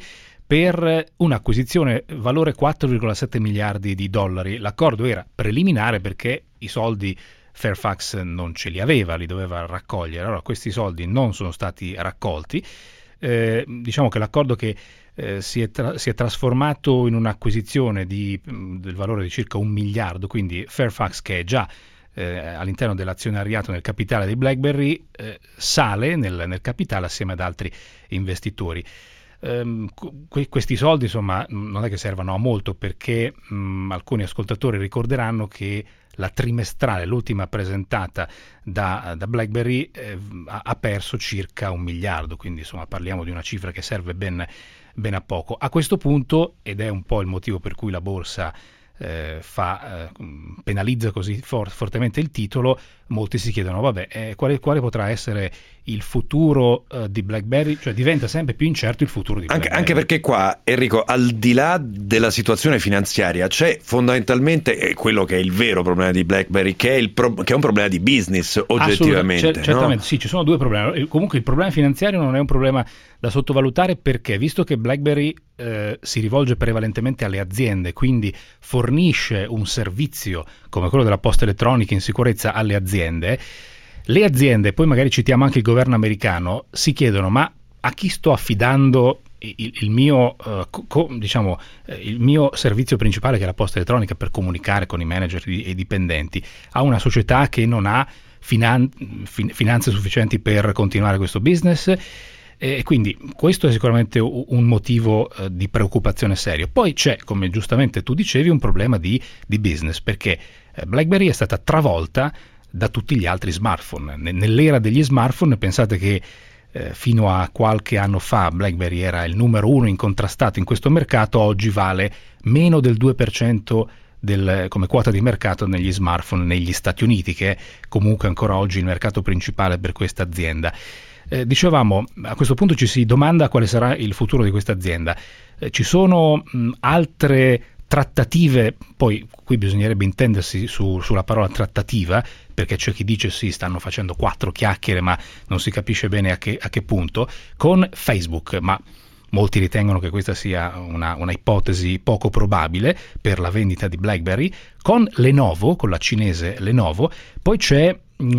Speaker 9: per un'acquisizione valore quattro virgola sette miliardi di dollari. L'accordo era preliminare perché i soldi Fairfax non ce li aveva, li doveva raccogliere. Allora questi soldi non sono stati raccolti. Eh, diciamo che l'accordo che eh, si, è tra- si è trasformato in un'acquisizione di, del valore di circa un miliardo, quindi Fairfax, che è già eh, all'interno dell'azionariato nel capitale di BlackBerry, eh, sale nel, nel capitale assieme ad altri investitori. Um, que- questi soldi insomma non è che servano a molto, perché um, alcuni ascoltatori ricorderanno che la trimestrale, l'ultima presentata da, da BlackBerry, eh, ha perso circa un miliardo, quindi insomma parliamo di una cifra che serve ben, ben a poco. A questo punto, ed è un po' il motivo per cui la borsa eh, fa, eh, penalizza così for- fortemente il titolo, molti si chiedono vabbè eh, quale, quale potrà essere il futuro uh, di BlackBerry, cioè diventa sempre più incerto il futuro di BlackBerry.
Speaker 2: Anche, anche perché qua, Enrico, al di là della situazione finanziaria c'è fondamentalmente eh, quello che è il vero problema di BlackBerry, che è, il pro- che è un problema di business oggettivamente.
Speaker 9: C- certamente,
Speaker 2: no?
Speaker 9: Sì, ci sono due problemi. Comunque il problema finanziario non è un problema da sottovalutare, perché visto che BlackBerry eh, si rivolge prevalentemente alle aziende, quindi fornisce un servizio come quello della posta elettronica in sicurezza alle aziende, le aziende, poi magari citiamo anche il governo americano, si chiedono ma a chi sto affidando il, il mio uh, co, diciamo eh, il mio servizio principale, che è la posta elettronica, per comunicare con i manager e i dipendenti, a una società che non ha finan- fin- finanze sufficienti per continuare questo business. E quindi questo è sicuramente un motivo uh, di preoccupazione serio. Poi c'è, come giustamente tu dicevi, un problema di, di business, perché eh, BlackBerry è stata travolta da tutti gli altri smartphone. Nell'era degli smartphone, pensate che eh, fino a qualche anno fa BlackBerry era il numero uno incontrastato in questo mercato, oggi vale meno del due per cento del, come quota di mercato negli smartphone negli Stati Uniti, che è comunque ancora oggi il mercato principale per questa azienda. Eh, dicevamo, a questo punto ci si domanda quale sarà il futuro di questa azienda. Eh, ci sono mh, altre trattative, poi qui bisognerebbe intendersi su, sulla parola trattativa, perché c'è chi dice sì, stanno facendo quattro chiacchiere, ma non si capisce bene a che, a che punto, con Facebook, ma molti ritengono che questa sia una, una ipotesi poco probabile per la vendita di BlackBerry, con Lenovo, con la cinese Lenovo. Poi c'è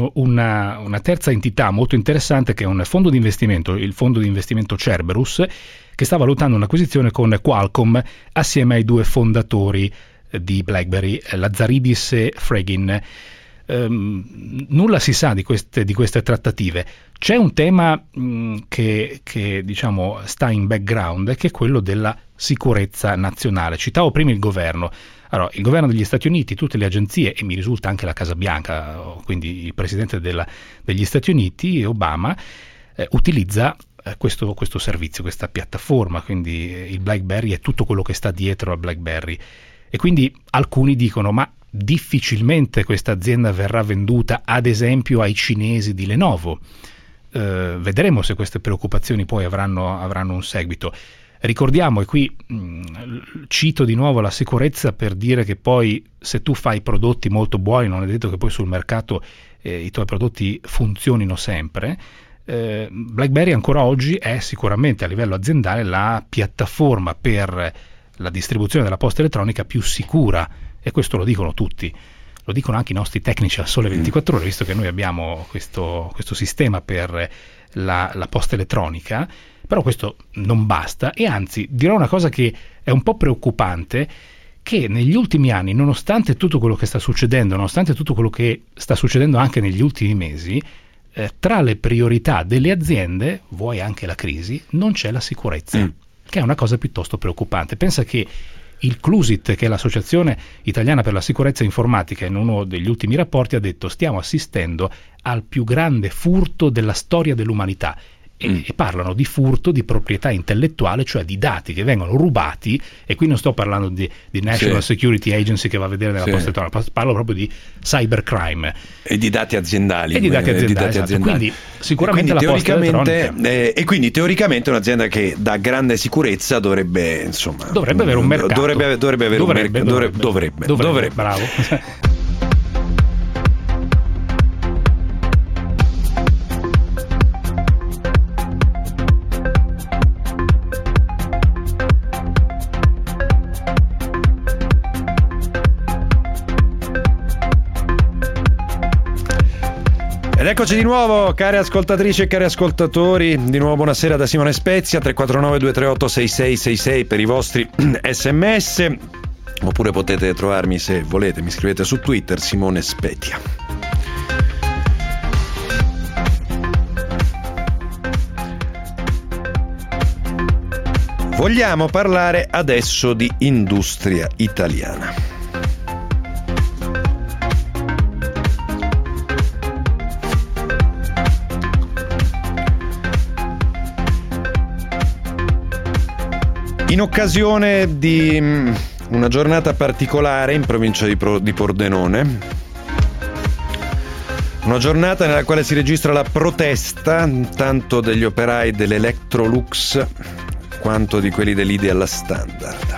Speaker 9: una, una terza entità molto interessante, che è un fondo di investimento, il fondo di investimento Cerberus, che sta valutando un'acquisizione con Qualcomm assieme ai due fondatori di BlackBerry, Lazaridis e Fregin. Um, nulla si sa di queste, di queste trattative. C'è un tema mh, che, che diciamo sta in background, che è quello della sicurezza nazionale. Citavo prima il governo. Allora, il governo degli Stati Uniti, tutte le agenzie, e mi risulta anche la Casa Bianca, quindi il presidente della, degli Stati Uniti, Obama, eh, utilizza eh, questo, questo servizio, questa piattaforma, quindi eh, il BlackBerry e tutto quello che sta dietro a BlackBerry. E quindi alcuni dicono, ma difficilmente questa azienda verrà venduta ad esempio ai cinesi di Lenovo. Eh, vedremo se queste preoccupazioni poi avranno, avranno un seguito. Ricordiamo, e qui mh, cito di nuovo la sicurezza per dire che poi se tu fai prodotti molto buoni non è detto che poi sul mercato eh, i tuoi prodotti funzionino sempre. Eh, BlackBerry ancora oggi è sicuramente a livello aziendale la piattaforma per la distribuzione della posta elettronica più sicura, e questo lo dicono tutti, lo dicono anche i nostri tecnici al Sole ventiquattro Ore, visto che noi abbiamo questo, questo sistema per la, la posta elettronica. Però questo non basta, e anzi dirò una cosa che è un po' preoccupante, che negli ultimi anni, nonostante tutto quello che sta succedendo, nonostante tutto quello che sta succedendo anche negli ultimi mesi, eh, tra le priorità delle aziende, vuoi anche la crisi, non c'è la sicurezza, mm. che è una cosa piuttosto preoccupante. Pensa che il CLUSIT, che è l'Associazione Italiana per la Sicurezza Informatica, in uno degli ultimi rapporti ha detto: stiamo assistendo al più grande furto della storia dell'umanità. E, mm. e parlano di furto di proprietà intellettuale, cioè di dati che vengono rubati, e qui non sto parlando di, di National sì. Security Agency che va a vedere nella sì. posta elettronica, parlo proprio di cybercrime
Speaker 2: e di dati aziendali
Speaker 9: e di dati aziendali,
Speaker 2: di dati
Speaker 9: esatto.
Speaker 2: aziendali.
Speaker 9: Quindi sicuramente
Speaker 2: e quindi,
Speaker 9: la posta
Speaker 2: elettronica eh, e quindi teoricamente un'azienda che dà grande sicurezza dovrebbe insomma
Speaker 9: dovrebbe avere un mercato
Speaker 2: dovrebbe, dovrebbe avere
Speaker 9: dovrebbe,
Speaker 2: un mercato
Speaker 9: dovrebbe,
Speaker 2: dovrebbe, dovrebbe,
Speaker 9: dovrebbe, dovrebbe. Bravo.
Speaker 2: Eccoci di nuovo, care ascoltatrici e cari ascoltatori, di nuovo buonasera da Simone Spezia, tre quattro nove due tre otto sei sei sei sei per i vostri sms, oppure potete trovarmi, se volete, mi scrivete su Twitter, Simone Spezia. Vogliamo parlare adesso di industria italiana. In occasione di una giornata particolare in provincia di, Pro, di Pordenone, una giornata nella quale si registra la protesta tanto degli operai dell'Electrolux quanto di quelli dell'Ideal Standard.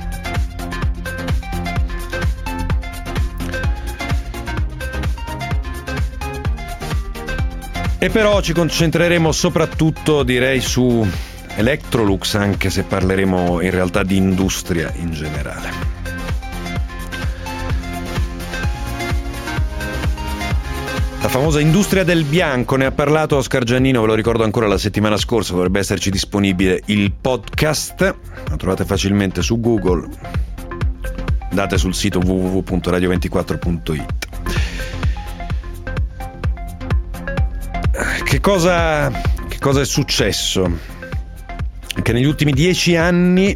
Speaker 2: E però ci concentreremo soprattutto, direi, su Electrolux, anche se parleremo in realtà di industria in generale. La famosa industria del bianco, ne ha parlato Oscar Giannino, ve lo ricordo ancora, la settimana scorsa. Dovrebbe esserci disponibile il podcast, lo trovate facilmente su Google, andate sul sito w w w punto radio ventiquattro punto i t. Che cosa, che cosa è successo? Che negli ultimi dieci anni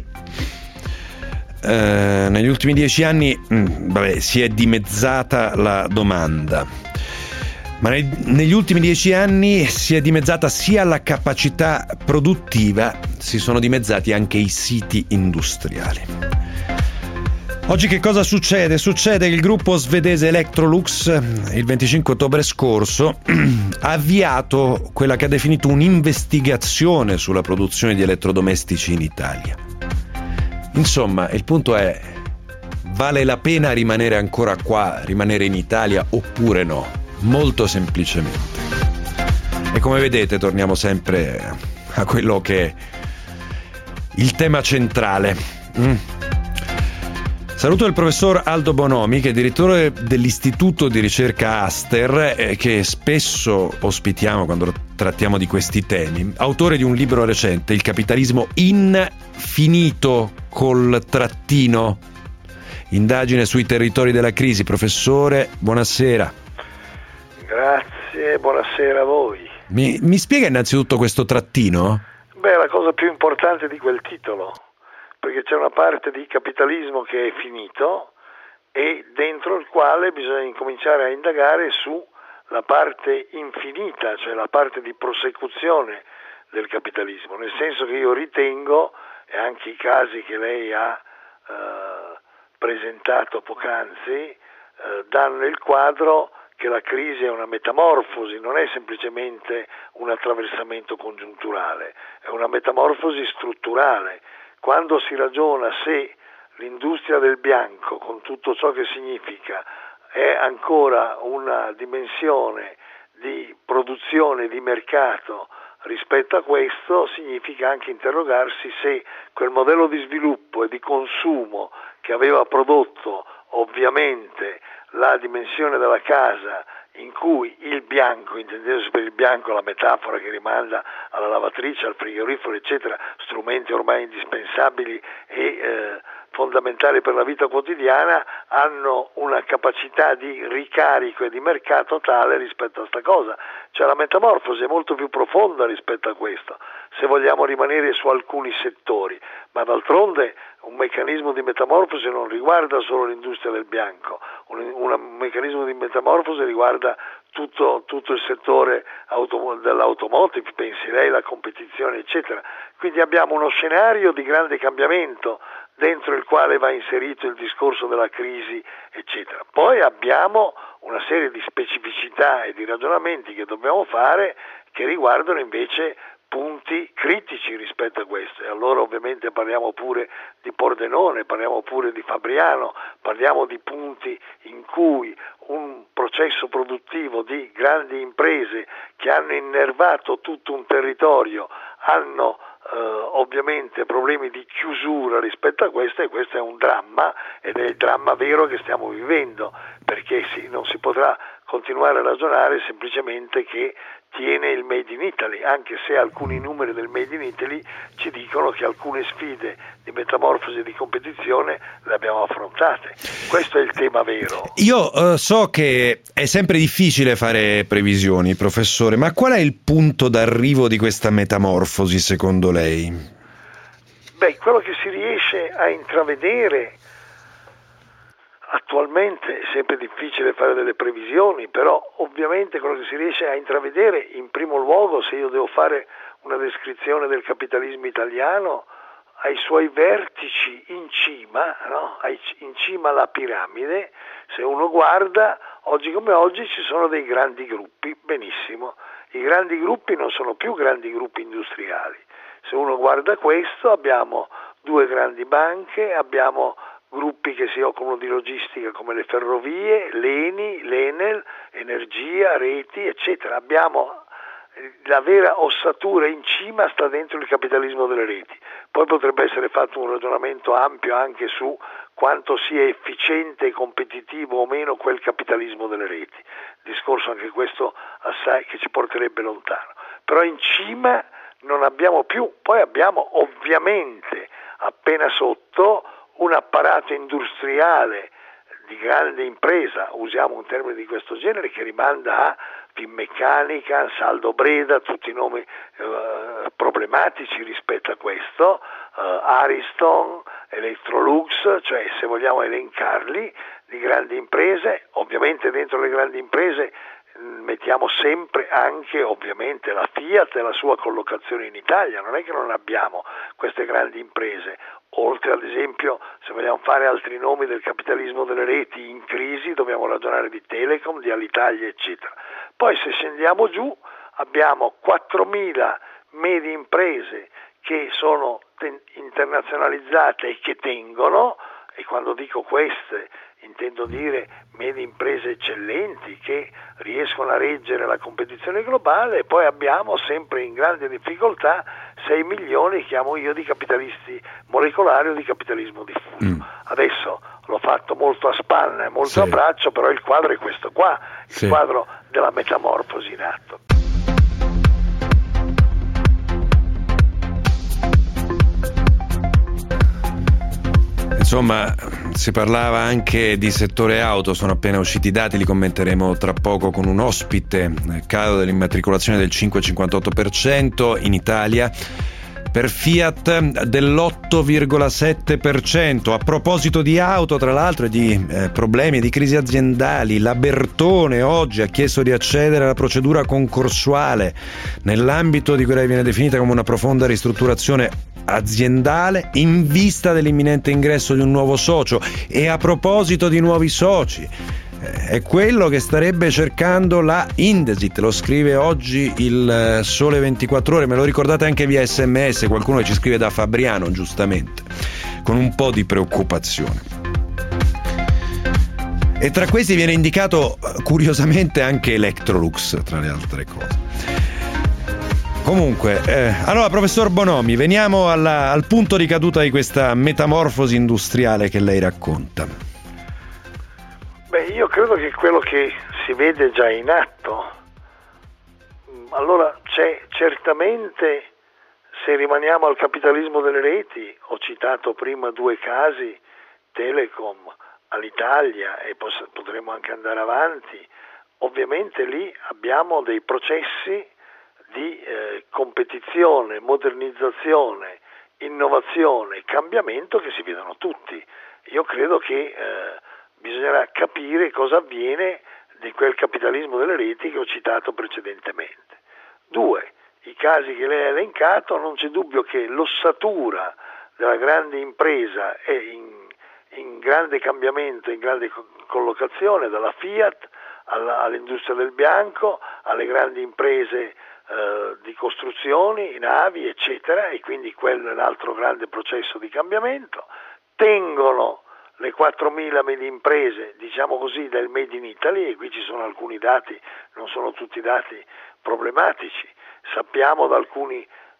Speaker 2: eh, negli ultimi dieci anni mh, vabbè, si è dimezzata la domanda, ma nei, negli ultimi dieci anni si è dimezzata sia la capacità produttiva, si sono dimezzati anche i siti industriali. Oggi che cosa succede? Succede che il gruppo svedese Electrolux il venticinque ottobre scorso ha avviato quella che ha definito un'investigazione sulla produzione di elettrodomestici in Italia. Insomma, il punto è: vale la pena rimanere ancora qua, rimanere in Italia oppure no? Molto semplicemente. E come vedete torniamo sempre a quello che è il tema centrale. Mm. Saluto il professor Aldo Bonomi, che è direttore dell'Istituto di Ricerca Aster, eh, che spesso ospitiamo quando trattiamo di questi temi, autore di un libro recente, Il capitalismo infinito col trattino, indagine sui territori della crisi. Professore, buonasera.
Speaker 10: Grazie, buonasera a voi.
Speaker 2: Mi, mi spiega innanzitutto questo trattino?
Speaker 10: Beh, la cosa più importante di quel titolo, perché c'è una parte di capitalismo che è finito e dentro il quale bisogna incominciare a indagare sulla parte infinita, cioè la parte di prosecuzione del capitalismo, nel senso che io ritengo, e anche i casi che lei ha eh, presentato poc'anzi eh, danno il quadro, che la crisi è una metamorfosi, non è semplicemente un attraversamento congiunturale, è una metamorfosi strutturale. Quando si ragiona se l'industria del bianco, con tutto ciò che significa, è ancora una dimensione di produzione, di mercato rispetto a questo, significa anche interrogarsi se quel modello di sviluppo e di consumo che aveva prodotto ovviamente la dimensione della casa, in cui il bianco, intendendosi per il bianco la metafora che rimanda alla lavatrice, al frigorifero, eccetera, strumenti ormai indispensabili e eh, fondamentali per la vita quotidiana, hanno una capacità di ricarico e di mercato tale rispetto a sta cosa. Cioè la metamorfosi è molto più profonda rispetto a questo, se vogliamo rimanere su alcuni settori, ma d'altronde un meccanismo di metamorfosi non riguarda solo l'industria del bianco, un, un meccanismo di metamorfosi riguarda tutto, tutto il settore autom- dell'automotive, pensi lei, la competizione, eccetera. Quindi abbiamo uno scenario di grande cambiamento dentro il quale va inserito il discorso della crisi, eccetera. Poi abbiamo una serie di specificità e di ragionamenti che dobbiamo fare che riguardano invece punti critici rispetto a questo, e allora ovviamente parliamo pure di Pordenone, parliamo pure di Fabriano, parliamo di punti in cui un processo produttivo di grandi imprese che hanno innervato tutto un territorio hanno eh, ovviamente problemi di chiusura rispetto a questo, e questo è un dramma, ed è il dramma vero che stiamo vivendo, perché sì, non si potrà continuare a ragionare semplicemente che tiene il Made in Italy, anche se alcuni numeri del Made in Italy ci dicono che alcune sfide di metamorfosi e di competizione le abbiamo affrontate. Questo è il tema vero.
Speaker 2: Io uh, so che è sempre difficile fare previsioni, professore, ma qual è il punto d'arrivo di questa metamorfosi secondo lei?
Speaker 10: Beh, quello che si riesce a intravedere attualmente, è sempre difficile fare delle previsioni, però ovviamente quello che si riesce a intravedere, in primo luogo, se io devo fare una descrizione del capitalismo italiano, ai suoi vertici in cima, no? in cima alla piramide, se uno guarda, oggi come oggi ci sono dei grandi gruppi, benissimo, i grandi gruppi non sono più grandi gruppi industriali, se uno guarda questo abbiamo due grandi banche, abbiamo gruppi che si occupano di logistica come le ferrovie, l'Eni, l'Enel, energia, reti, eccetera. Abbiamo la vera ossatura in cima, sta dentro il capitalismo delle reti. Poi potrebbe essere fatto un ragionamento ampio anche su quanto sia efficiente e competitivo o meno quel capitalismo delle reti. Discorso anche questo assai che ci porterebbe lontano. Però in cima non abbiamo più, poi abbiamo ovviamente appena sotto un apparato industriale di grande impresa, usiamo un termine di questo genere, che rimanda a Finmeccanica, Ansaldo Breda, tutti i nomi eh, problematici rispetto a questo, eh, Ariston, Electrolux, cioè se vogliamo elencarli, di grandi imprese. Ovviamente dentro le grandi imprese mettiamo sempre anche ovviamente la Fiat e la sua collocazione in Italia, non è che non abbiamo queste grandi imprese, oltre ad esempio, se vogliamo fare altri nomi del capitalismo delle reti in crisi, dobbiamo ragionare di Telecom, di Alitalia, eccetera. Poi se scendiamo giù abbiamo quattromila medie imprese che sono ten- internazionalizzate e che tengono, e quando dico queste intendo dire medie imprese eccellenti che riescono a reggere la competizione globale, e poi abbiamo sempre in grande difficoltà sei milioni, chiamo io, di capitalisti molecolari o di capitalismo diffuso. Mm. Adesso l'ho fatto molto a spanna e molto sì. a braccio, però il quadro è questo qua, il sì. quadro della metamorfosi in atto.
Speaker 2: Insomma, si parlava anche di settore auto, sono appena usciti i dati, li commenteremo tra poco con un ospite, calo dell'immatricolazione del cinque virgola cinquantotto per cento in Italia, per Fiat dell'otto virgola sette per cento. A proposito di auto, tra l'altro, e di eh, problemi e di crisi aziendali, la Bertone oggi ha chiesto di accedere alla procedura concorsuale nell'ambito di quella che viene definita come una profonda ristrutturazione aziendale in vista dell'imminente ingresso di un nuovo socio. E a proposito di nuovi soci, è quello che starebbe cercando la Indesit, lo scrive oggi il Sole ventiquattro Ore, me lo ricordate anche via sms, qualcuno che ci scrive da Fabriano, giustamente, con un po' di preoccupazione. E tra questi viene indicato curiosamente anche Electrolux, tra le altre cose. Comunque, eh, allora professor Bonomi, veniamo alla, al punto di caduta di questa metamorfosi industriale che lei racconta.
Speaker 10: Beh, io credo che quello che si vede già in atto, allora c'è certamente, se rimaniamo al capitalismo delle reti, ho citato prima due casi, Telecom, Alitalia, e potremo anche andare avanti, ovviamente lì abbiamo dei processi di eh, competizione, modernizzazione, innovazione, cambiamento che si vedono tutti. Io credo che eh, bisognerà capire cosa avviene di quel capitalismo delle reti che ho citato precedentemente. Due, i casi che lei ha elencato, non c'è dubbio che l'ossatura della grande impresa è in, in grande cambiamento, in grande collocazione, dalla Fiat alla, all'industria del bianco, alle grandi imprese eh, di costruzioni, navi, eccetera, e quindi quello è l'altro grande processo di cambiamento. Tengono le quattromila medie imprese, diciamo così, del Made in Italy, e qui ci sono alcuni dati, non sono tutti dati problematici. Sappiamo da alcuni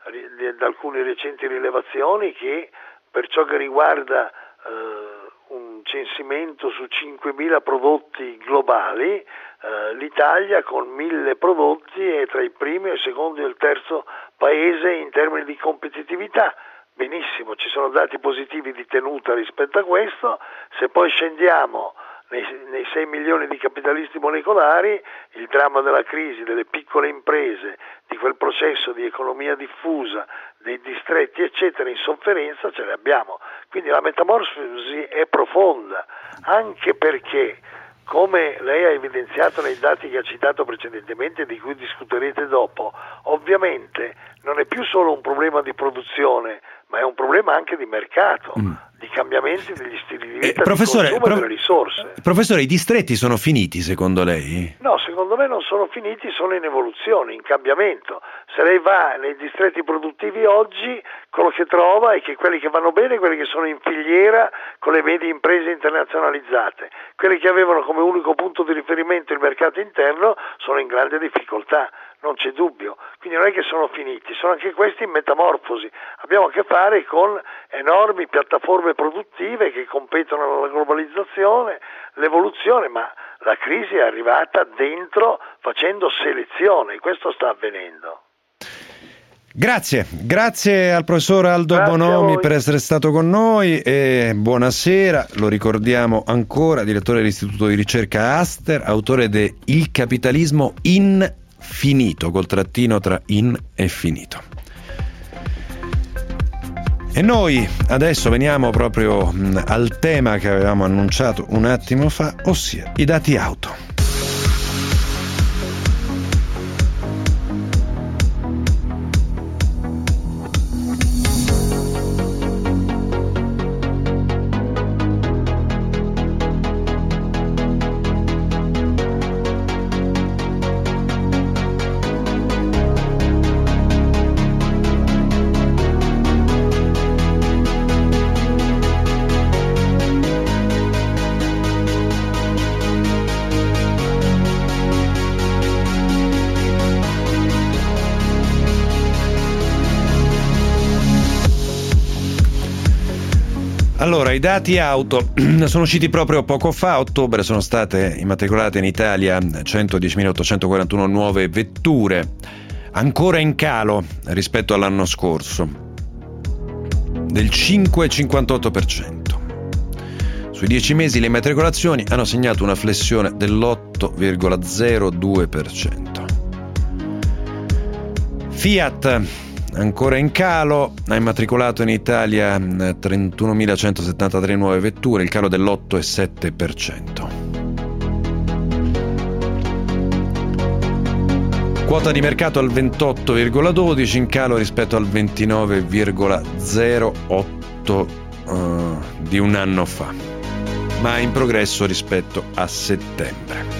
Speaker 10: da alcune recenti rilevazioni che per ciò che riguarda eh, un censimento su cinquemila prodotti globali, eh, l'Italia con mille prodotti è tra i primi, il secondo e il terzo paese in termini di competitività. Benissimo, ci sono dati positivi di tenuta rispetto a questo. Se poi scendiamo nei, nei sei milioni di capitalisti molecolari, il dramma della crisi delle piccole imprese, di quel processo di economia diffusa, dei distretti eccetera in sofferenza, ce le abbiamo. Quindi la metamorfosi è profonda, anche perché, come lei ha evidenziato nei dati che ha citato precedentemente e di cui discuterete dopo, ovviamente non è più solo un problema di produzione, ma è un problema anche di mercato, mm. di cambiamenti degli stili di vita,
Speaker 2: eh, professore,
Speaker 10: di consumo delle risorse.
Speaker 2: Professore, i distretti sono finiti secondo lei?
Speaker 10: No, secondo me non sono finiti, sono in evoluzione, in cambiamento. Se lei va nei distretti produttivi oggi, quello che trova è che quelli che vanno bene, quelli che sono in filiera con le medie imprese internazionalizzate, quelli che avevano come unico punto di riferimento il mercato interno sono in grande difficoltà. Non c'è dubbio, quindi non è che sono finiti, sono anche questi in metamorfosi. Abbiamo a che fare con enormi piattaforme produttive che competono alla globalizzazione, l'evoluzione, ma la crisi è arrivata dentro facendo selezione, questo sta avvenendo.
Speaker 2: Grazie, grazie al professor Aldo
Speaker 10: Grazie
Speaker 2: Bonomi per essere stato con noi e buonasera, lo ricordiamo ancora, direttore dell'Istituto di Ricerca Aster, autore de Il capitalismo in finito, col trattino tra in e finito. E noi adesso veniamo proprio mh, al tema che avevamo annunciato un attimo fa, ossia i dati auto. Allora, i dati auto sono usciti proprio poco fa. A ottobre sono state immatricolate in Italia centodiecimilaottocentoquarantuno nuove vetture, ancora in calo rispetto all'anno scorso, del cinque virgola cinquantotto per cento. Sui dieci mesi le immatricolazioni hanno segnato una flessione dell'otto virgola zero due per cento. Fiat ancora in calo, ha immatricolato in Italia trentunomilacentosettantatré nuove vetture, il calo dell'otto virgola sette per cento. Quota di mercato al ventotto virgola dodici, in calo rispetto al ventinove virgola zero otto uh, di un anno fa, ma in progresso rispetto a settembre.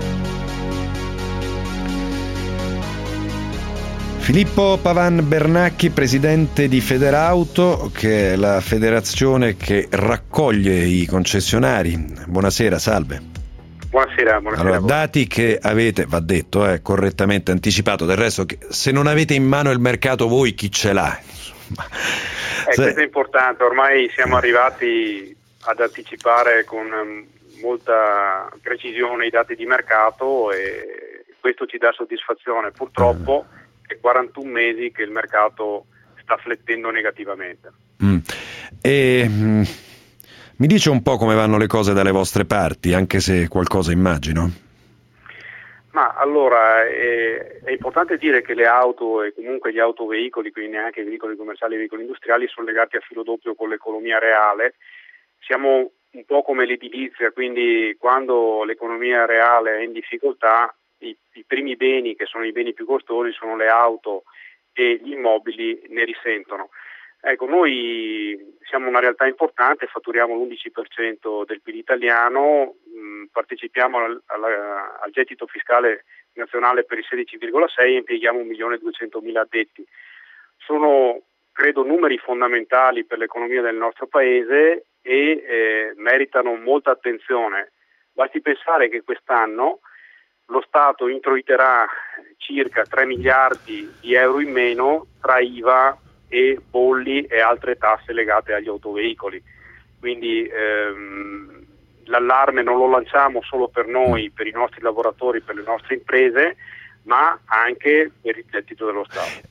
Speaker 2: Filippo Pavan Bernacchi, presidente di Federauto, che è la federazione che raccoglie i concessionari. Buonasera, salve.
Speaker 11: Buonasera, buonasera.
Speaker 2: Allora, dati che avete, va detto, eh, correttamente anticipato. Del resto, se non avete in mano il mercato voi, chi ce l'ha?
Speaker 11: Eh, questo è importante, ormai siamo arrivati ad anticipare con molta precisione i dati di mercato e questo ci dà soddisfazione. Purtroppo mm. è quarantuno mesi che il mercato sta flettendo negativamente.
Speaker 2: Mm. E mm, mi dice un po' come vanno le cose dalle vostre parti, anche se qualcosa immagino?
Speaker 11: Ma allora è, è importante dire che le auto e comunque gli autoveicoli, quindi anche i veicoli commerciali e i veicoli industriali, sono legati a filo doppio con l'economia reale. Siamo un po' come l'edilizia, quindi quando l'economia reale è in difficoltà, i, i primi beni, che sono i beni più costosi, sono le auto e gli immobili, ne risentono. Ecco, noi siamo una realtà importante, fatturiamo l'undici per cento del P I L italiano, mh, partecipiamo al, al, al gettito fiscale nazionale per il sedici virgola sei e impieghiamo un milione e duecentomila addetti. Sono, credo, numeri fondamentali per l'economia del nostro paese e eh, meritano molta attenzione. Basti pensare che quest'anno lo Stato introiterà circa tre miliardi di euro in meno tra I V A e bolli e altre tasse legate agli autoveicoli. Quindi ehm, l'allarme non lo lanciamo solo per noi, per i nostri lavoratori, per le nostre imprese, ma anche per il gettito dello Stato.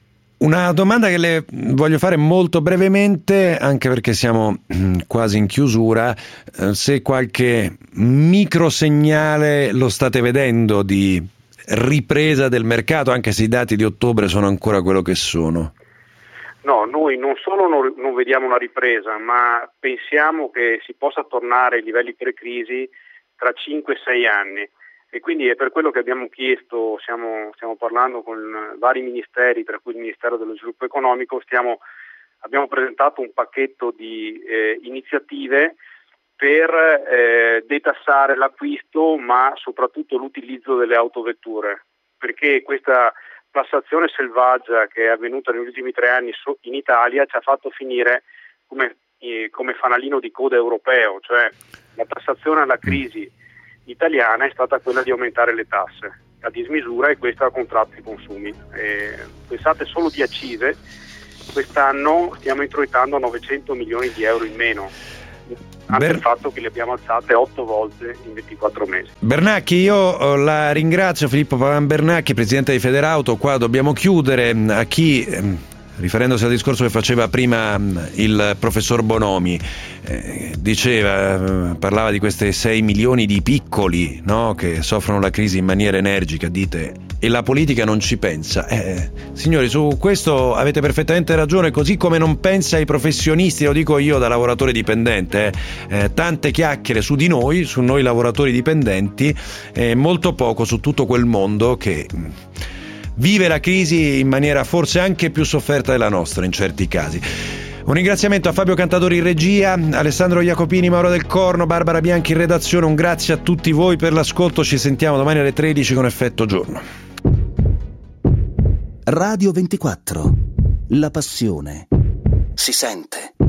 Speaker 2: Una domanda che le voglio fare molto brevemente, anche perché siamo quasi in chiusura, se qualche microsegnale lo state vedendo di ripresa del mercato, anche se i dati di ottobre sono ancora quello che sono.
Speaker 11: No, noi non solo non, non vediamo una ripresa, ma pensiamo che si possa tornare ai livelli pre-crisi tra cinque sei anni. E quindi è per quello che abbiamo chiesto, stiamo, stiamo parlando con vari ministeri, tra cui il Ministero dello Sviluppo Economico, stiamo, abbiamo presentato un pacchetto di eh, iniziative per eh, detassare l'acquisto, ma soprattutto l'utilizzo delle autovetture, perché questa tassazione selvaggia che è avvenuta negli ultimi tre anni in Italia ci ha fatto finire come, eh, come fanalino di coda europeo, cioè la tassazione alla crisi italiana è stata quella di aumentare le tasse a dismisura, e questo ha contratto i consumi. Eh, pensate solo di accise, quest'anno stiamo introitando novecento milioni di euro in meno, anche Ber- il fatto che le abbiamo alzate otto volte in ventiquattro mesi.
Speaker 2: Bernacchi, io la ringrazio, Filippo Pavan Bernacchi, presidente di Federauto. Qua dobbiamo chiudere. A chi, riferendosi al discorso che faceva prima il professor Bonomi, eh, diceva, parlava di queste sei milioni di piccoli, no, che soffrono la crisi in maniera energica, dite, e la politica non ci pensa. Eh, signori, su questo avete perfettamente ragione, così come non pensa ai professionisti, lo dico io da lavoratore dipendente, eh, eh, tante chiacchiere su di noi, su noi lavoratori dipendenti, e eh, molto poco su tutto quel mondo che vive la crisi in maniera forse anche più sofferta della nostra in certi casi. Un ringraziamento a Fabio Cantadori in regia, Alessandro Jacopini, Mauro Del Corno, Barbara Bianchi in redazione. Un grazie a tutti voi per l'ascolto, ci sentiamo domani alle tredici con Effetto Giorno.
Speaker 1: Radio ventiquattro, la passione si sente.